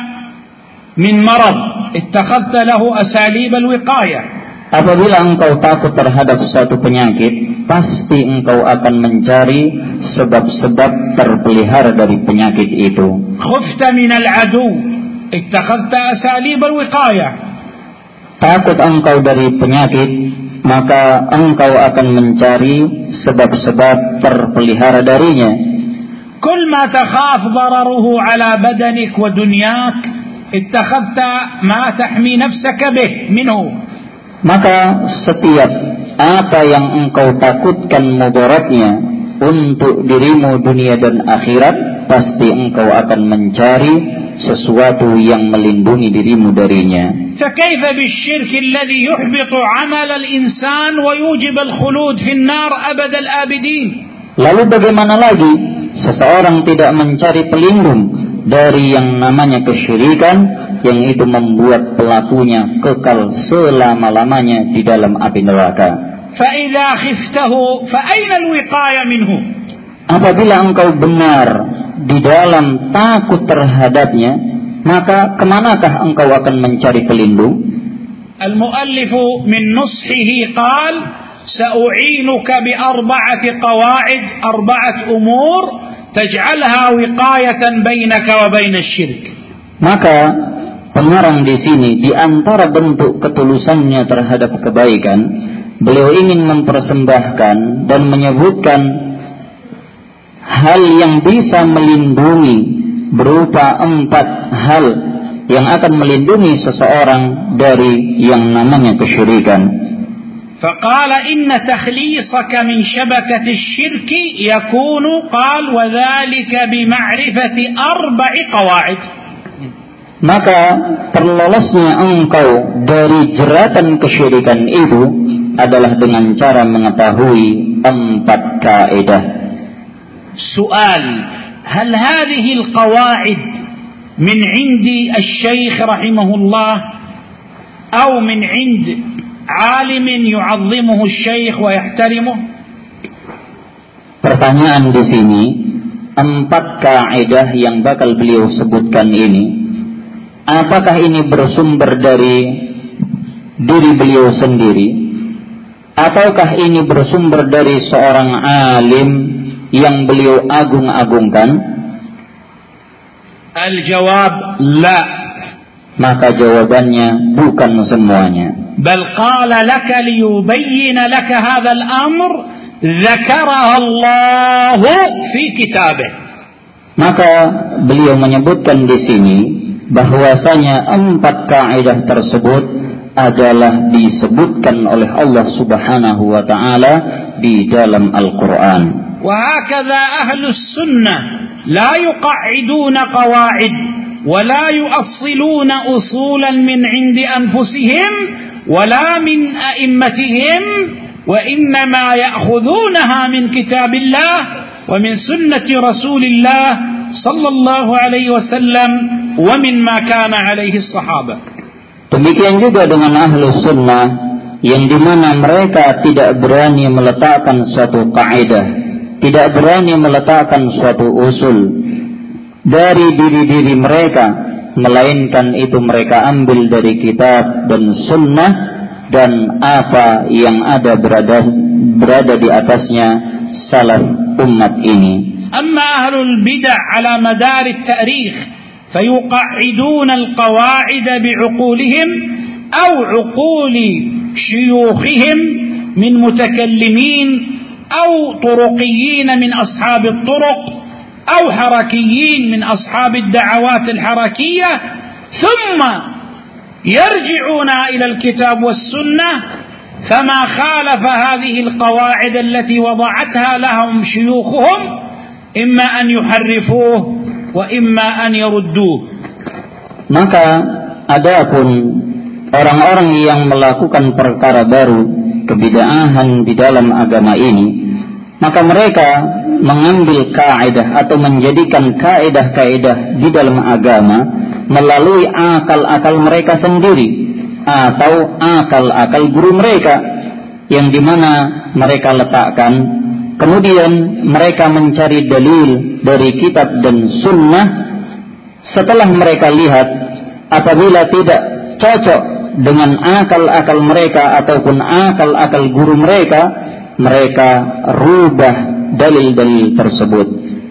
من مرض اتخذت له أساليب الوقاية. Apabila engkau takut terhadap suatu penyakit, pasti engkau akan mencari sebab-sebab terpelihara dari penyakit itu. Khufta min al-adu, ittakhadta asalib al-wiqayah. Takut engkau dari penyakit, maka engkau akan mencari sebab-sebab terpelihara darinya. Kull ma takhaf dararuhu ala badanik wa dunyak, اتخذت ما تحمي نفسك به منه. Maka setiap apa yang engkau takutkan mudaratnya untuk dirimu dunia dan akhirat, pasti engkau akan mencari sesuatu yang melindungi dirimu darinya. فكيف بالشرك الذي يحبط عمل الإنسان ويوجب الخلود في النار أبد الآبدين. Lalu bagaimana lagi seseorang tidak mencari pelindung dari yang namanya kesyirikan, yang itu membuat pelakunya kekal selama-lamanya di dalam api neraka. فإذا خفته فأين الوقاية منه. Apabila engkau benar di dalam takut terhadapnya, maka kemanakah engkau akan mencari pelindung? المؤلف من نصحه قال سأعينك بأربعة قواعد أربعة أمور تجعلها وقاية بينك وبين الشرك. Maka pengarang di sini di antara bentuk ketulusannya terhadap kebaikan, beliau ingin mempersembahkan dan menyebutkan hal yang bisa melindungi berupa empat hal yang akan melindungi seseorang dari yang namanya kesyirikan. فقال إن تخليصك من شبكة الشرك يكون قال وذلك بمعرفة أربع قواعد. Maka terlolosnya engkau dari jeratan kesyirikan itu adalah dengan cara mengetahui empat kaidah. سؤال: هل هذه القواعد من عند الشيخ رحمه الله أو من عند عالم يعظمه الشيخ ويحترمه؟ Pertanyaan di sini, empat kaidah yang bakal beliau sebutkan ini, apakah ini bersumber dari diri beliau sendiri, ataukah ini bersumber dari seorang alim yang beliau agung-agungkan? Al-jawab la. Maka jawabannya bukan semuanya. Bal qala laka liyubayyin laka hadzal amr dzakaraha Allah fi kitabih. Maka beliau menyebutkan di sini bahwasanya empat kaidah tersebut adalah disebutkan oleh Allah Subhanahu wa taala di dalam Al-Qur'an. وهكذا أهل السنة لا يقعدون قواعد ولا يؤصلون أصولا من عند أنفسهم ولا من أئمتهم وإنما يأخذونها من كتاب الله ومن سنة رسول الله صلى الله عليه وسلم ومن ما كان عليه الصحابة. Demikian juga dengan Ahlus Sunnah yang dimana mereka tidak berani meletakkan suatu kaidah, tidak berani meletakkan suatu usul dari diri-diri mereka, melainkan itu mereka ambil dari kitab dan sunnah dan apa yang ada berada berada di atasnya salaf umat ini. Amma ahlul bid'ah ala madar at-tarikh فيقعدون القواعد بعقولهم أو عقول شيوخهم من متكلمين أو طرقيين من أصحاب الطرق أو حركيين من أصحاب الدعوات الحركية ثم يرجعون إلى الكتاب والسنة فما خالف هذه القواعد التي وضعتها لهم شيوخهم إما أن يحرفوه وإما أن يردوه. Maka adapun orang-orang yang melakukan perkara baru, kebid'ahan di dalam agama ini, maka mereka mengambil kaidah atau menjadikan kaidah-kaidah di dalam agama melalui akal-akal mereka sendiri atau akal-akal guru mereka yang dimana mereka letakkan. Kemudian mereka mencari dalil dari kitab dan sunnah. Setelah mereka lihat apabila tidak cocok dengan akal-akal mereka ataupun akal-akal guru mereka, mereka rubah dalil-dalil tersebut.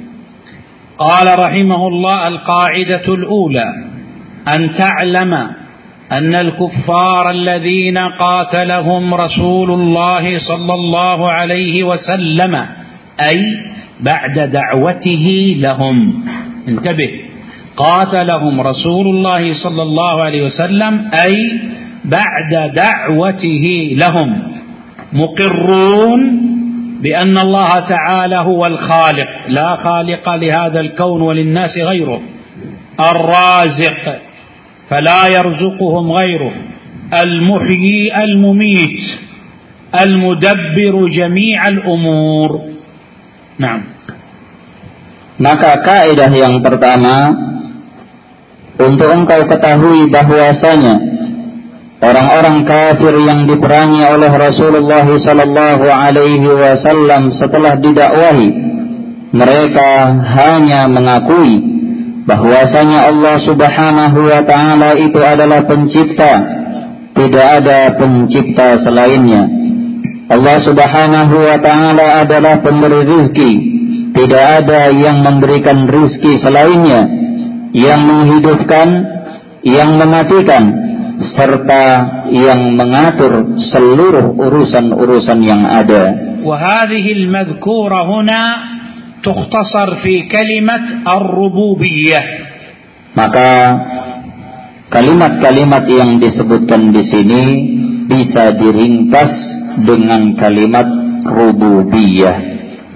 Qala rahimahullah al-qa'idatul ula an ta'lama أن الكفار الذين قاتلهم رسول الله صلى الله عليه وسلم أي بعد دعوته لهم. انتبه، قاتلهم رسول الله صلى الله عليه وسلم أي بعد دعوته لهم مقرون بأن الله تعالى هو الخالق لا خالق لهذا الكون وللناس غيره الرازق فلا يرزقهم غيره المحيي المميت المدبر جميع الأمور. نعم. Maka kaidah yang pertama untuk engkau ketahui bahwasanya orang-orang kafir yang diperangi oleh Rasulullah sallallahu alaihi wasallam setelah didakwahi, mereka hanya mengakui bahwasanya Allah Subhanahu wa taala itu adalah pencipta, tidak ada pencipta selainnya. Allah Subhanahu wa taala adalah pemberi rizki, tidak ada yang memberikan rizki selainnya, yang menghidupkan, yang mematikan, serta yang mengatur seluruh urusan-urusan yang ada. وهذه المذكورة هنا تختصر في كلمة الربوبية. Maka kalimat-kalimat yang disebutkan di sini bisa diringkas dengan kalimat rububiyah.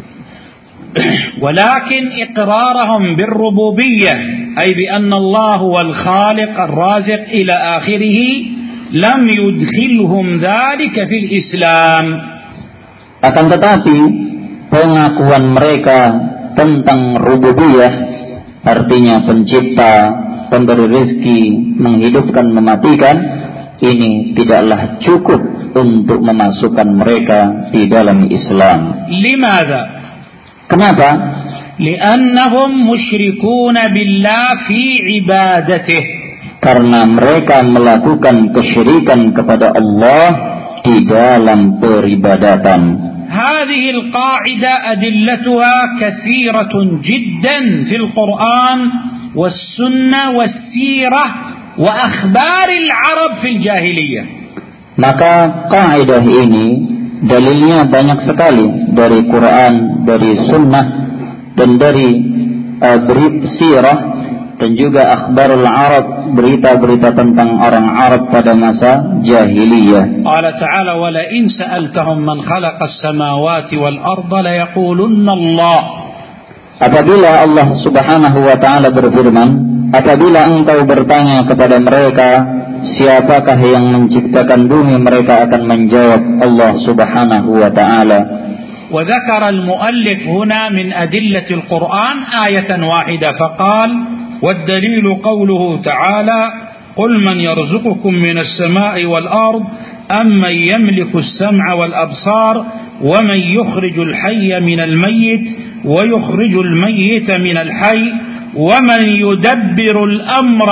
ولكن إقرارهم بالربوبية أي بأن الله هو الخالق الرازق إلى آخره لم يدخلهم ذلك في الإسلام. Akan tetapi pengakuan mereka tentang rububiyah, artinya pencipta, pemberi rezeki, menghidupkan, mematikan, ini tidaklah cukup untuk memasukkan mereka di dalam Islam. Limadha? Kenapa? Li'annahum musyrikuna billah fi ibadatih. Karena mereka melakukan kesyirikan kepada Allah di dalam peribadatan. Hadhihi al-qa'ida adillatuha katsiratun jiddan fil Qur'an was sunnah was sirah wa akhbar al-Arab fil jahiliyah. Maka kaidah ini dalilnya banyak sekali dari Quran, dari sunnah, dan dari uh, berita sirah, dan juga akhbarul Arab, berita-berita tentang orang Arab pada masa jahiliyah. Qala ta'ala wa la in sa'altahum man khalaqa as-samawati wal arda la yaqulunna Allah. Apabila Allah Subhanahu wa taala berfirman, apabila engkau bertanya kepada mereka siapakah yang menciptakan bumi, mereka akan menjawab Allah Subhanahu wa taala. وذكر المؤلف هنا من أدلة القرآن آية واحدة فقال والدليل قوله تعالى قل من يرزقكم من السماء والأرض أمن يملك السمع والأبصار ومن يخرج الحي من الميت ويخرج الميت من الحي ومن يدبر الأمر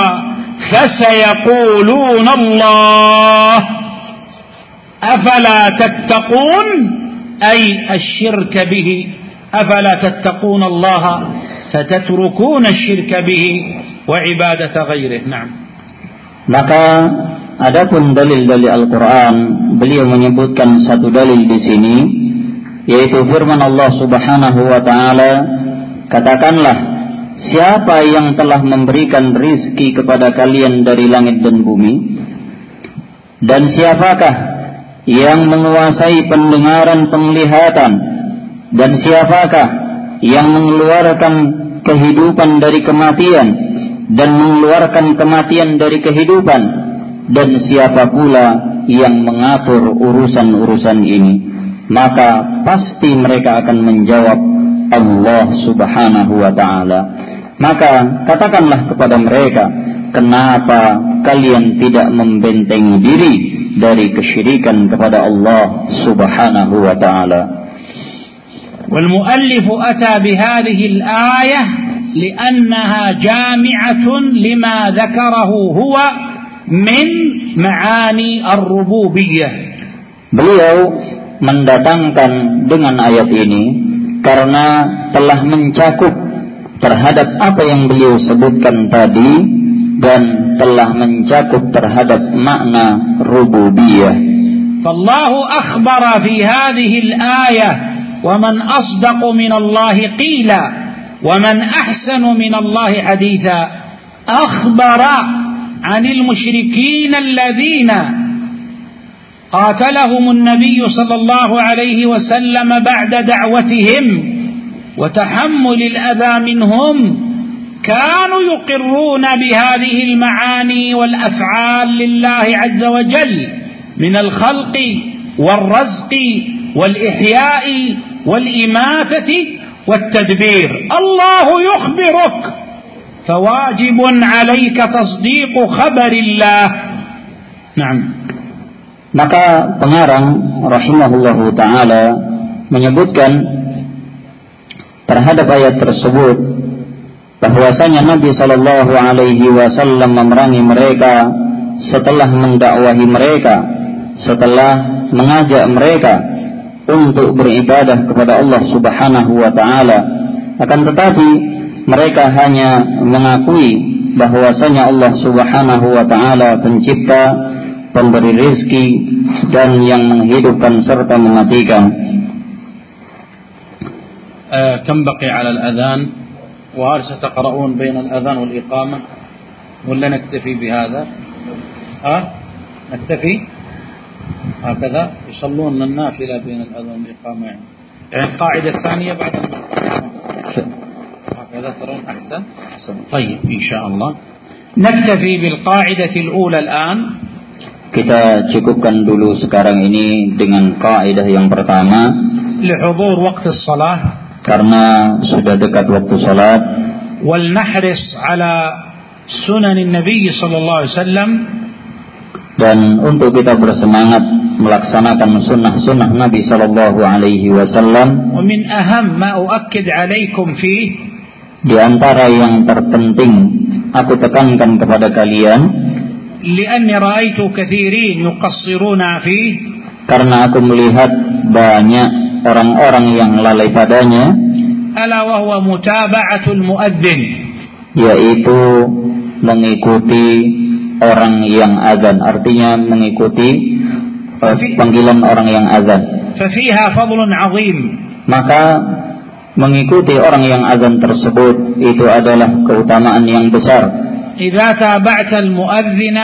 فسيقولون الله أفلا تتقون أي الشرك به أفلا تتقون الله فتتركون الشرك به وعبادة غيره. نعم. Maka adapun dalil-dalil Al-Quran, beliau menyebutkan satu dalil di sini, yaitu firman Allah Subhanahu wa taala, katakanlah, siapa yang telah memberikan rizki kepada kalian dari langit dan bumi, dan siapakah yang menguasai pendengaran penglihatan, dan siapakah yang mengeluarkan kehidupan dari kematian dan mengeluarkan kematian dari kehidupan, dan siapa pula yang mengatur urusan-urusan ini, maka pasti mereka akan menjawab Allah Subhanahu wa taala. Maka katakanlah kepada mereka, kenapa kalian tidak membentengi diri dari kesyirikan kepada Allah Subhanahu wa taala. Wal muallif ata bihadhihi al-ayah li'annaha jami'atun lima dzakarahu huwa min ma'ani ar-rububiyyah. Beliau mendatangkan dengan ayat ini karena telah mencakup terhadap apa yang beliau sebutkan tadi dan telah mencakup terhadap makna rububiyah. Fallahu akhbara fi hadhihi al-ayah wa man asdaqu min Allah qila wa man ahsanu min Allah haditha أخبر عن المشركين الذين قاتلهم النبي صلى الله عليه وسلم بعد دعوتهم وتحمل الأذى منهم كانوا يقرون بهذه المعاني والأفعال لله عز وجل من الخلق والرزق والإحياء والإماتة والتدبير. الله يخبرك فواجب عليك تصديق خبر الله. نعم. Maka pengarang rahimahullahu ta'ala menyebutkan terhadap ayat tersebut bahwasanya Nabi sallallahu alaihi wasallam memerangi mereka setelah mendakwahi mereka, setelah mengajak mereka untuk beribadah kepada Allah Subhanahu wa taala. Akan tetapi mereka hanya mengakui bahwasanya Allah Subhanahu wa taala pencipta, pemberi rezeki dan yang menghidupkan serta mematikan. Uh, كم بقي على الأذان وهل ستقرؤون بين الأذان والإقامة ولا نكتفي بهذا؟ أه؟ نكتفي هكذا يصلون النافلة بين الأذان والإقامة يعني. يعني القاعدة الثانية بعد هكذا ترون أحسن؟ أحسن. طيب إن شاء الله نكتفي بالقاعدة الأولى الآن. Kita cukupkan dulu sekarang ini dengan kaidah yang pertama. لحضور وقت الصلاة. Karena sudah dekat waktu salat. ولنحرص على سنن النبي صلى الله عليه وسلم. Dan untuk kita bersemangat melaksanakan sunnah-sunnah Nabi sallallahu alaihi wasallam. ومن أهم ما أؤكد عليكم فيه. Di antara yang terpenting aku tekankan kepada kalian. لأني رأيت كثيرين يقصرون فيه. Karena aku melihat banyak orang-orang yang lalai padanya. ألا وهو متابعة المؤذن. Yaitu mengikuti orang yang azan, artinya mengikuti uh, panggilan orang yang azan. ففيها فضل عظيم. Maka mengikuti orang yang azan tersebut itu adalah keutamaan yang besar. إذا تابعت المؤذن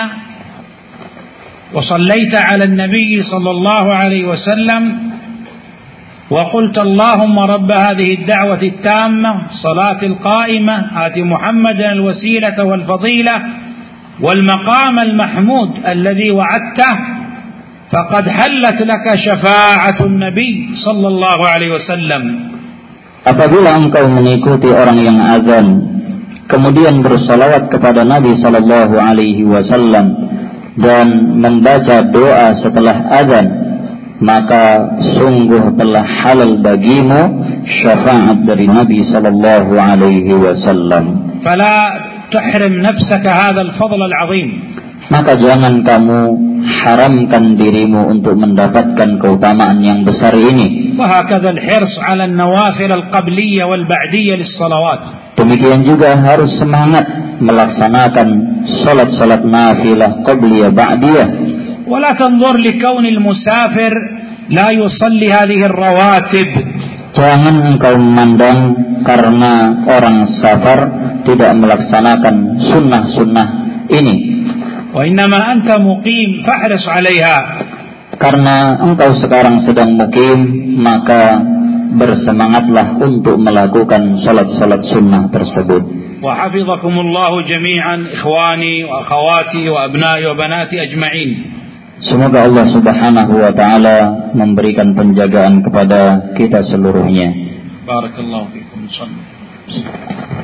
وصليت على النبي صلى الله عليه وسلم وقلت اللهم رب هذه الدعوة التامة صلاة القائمة آت محمدا الوسيلة والفضيلة والمقام المحمود الذي وعدته فقد حلت لك شفاعة النبي صلى الله عليه وسلم. Apabila engkau mengikuti orang yang azan kemudian bersalawat kepada Nabi sallallahu alaihi wasallam dan membaca doa setelah azan, maka sungguh telah halal bagimu syafaat dari Nabi sallallahu alaihi wasallam. فلا تحرم نفسك هذا الفضل العظيم. Maka jangan kamu haramkan dirimu untuk mendapatkan keutamaan yang besar ini. وهكذا الحرص على النوافل القبلية والبعدية للصلوات. Demikian juga harus semangat melaksanakan salat-salat nafilah qabliyah ba'diyah. ولا تنظر لكون المسافر لا يصلي هذه الرواتب. Jangan engkau memandang karena orang safar tidak melaksanakan sunnah-sunnah ini. وإنما أنت مقيم فاحرص عليها. Karena engkau sekarang sedang mukim, maka bersemangatlah untuk melakukan salat-salat sunnah tersebut. وحفظكم الله جميعا إخواني وأخواتي وأبنائي وبناتي أجمعين. Semoga Allah Subhanahu wa taala memberikan penjagaan kepada kita seluruhnya. Barakallahu fikum.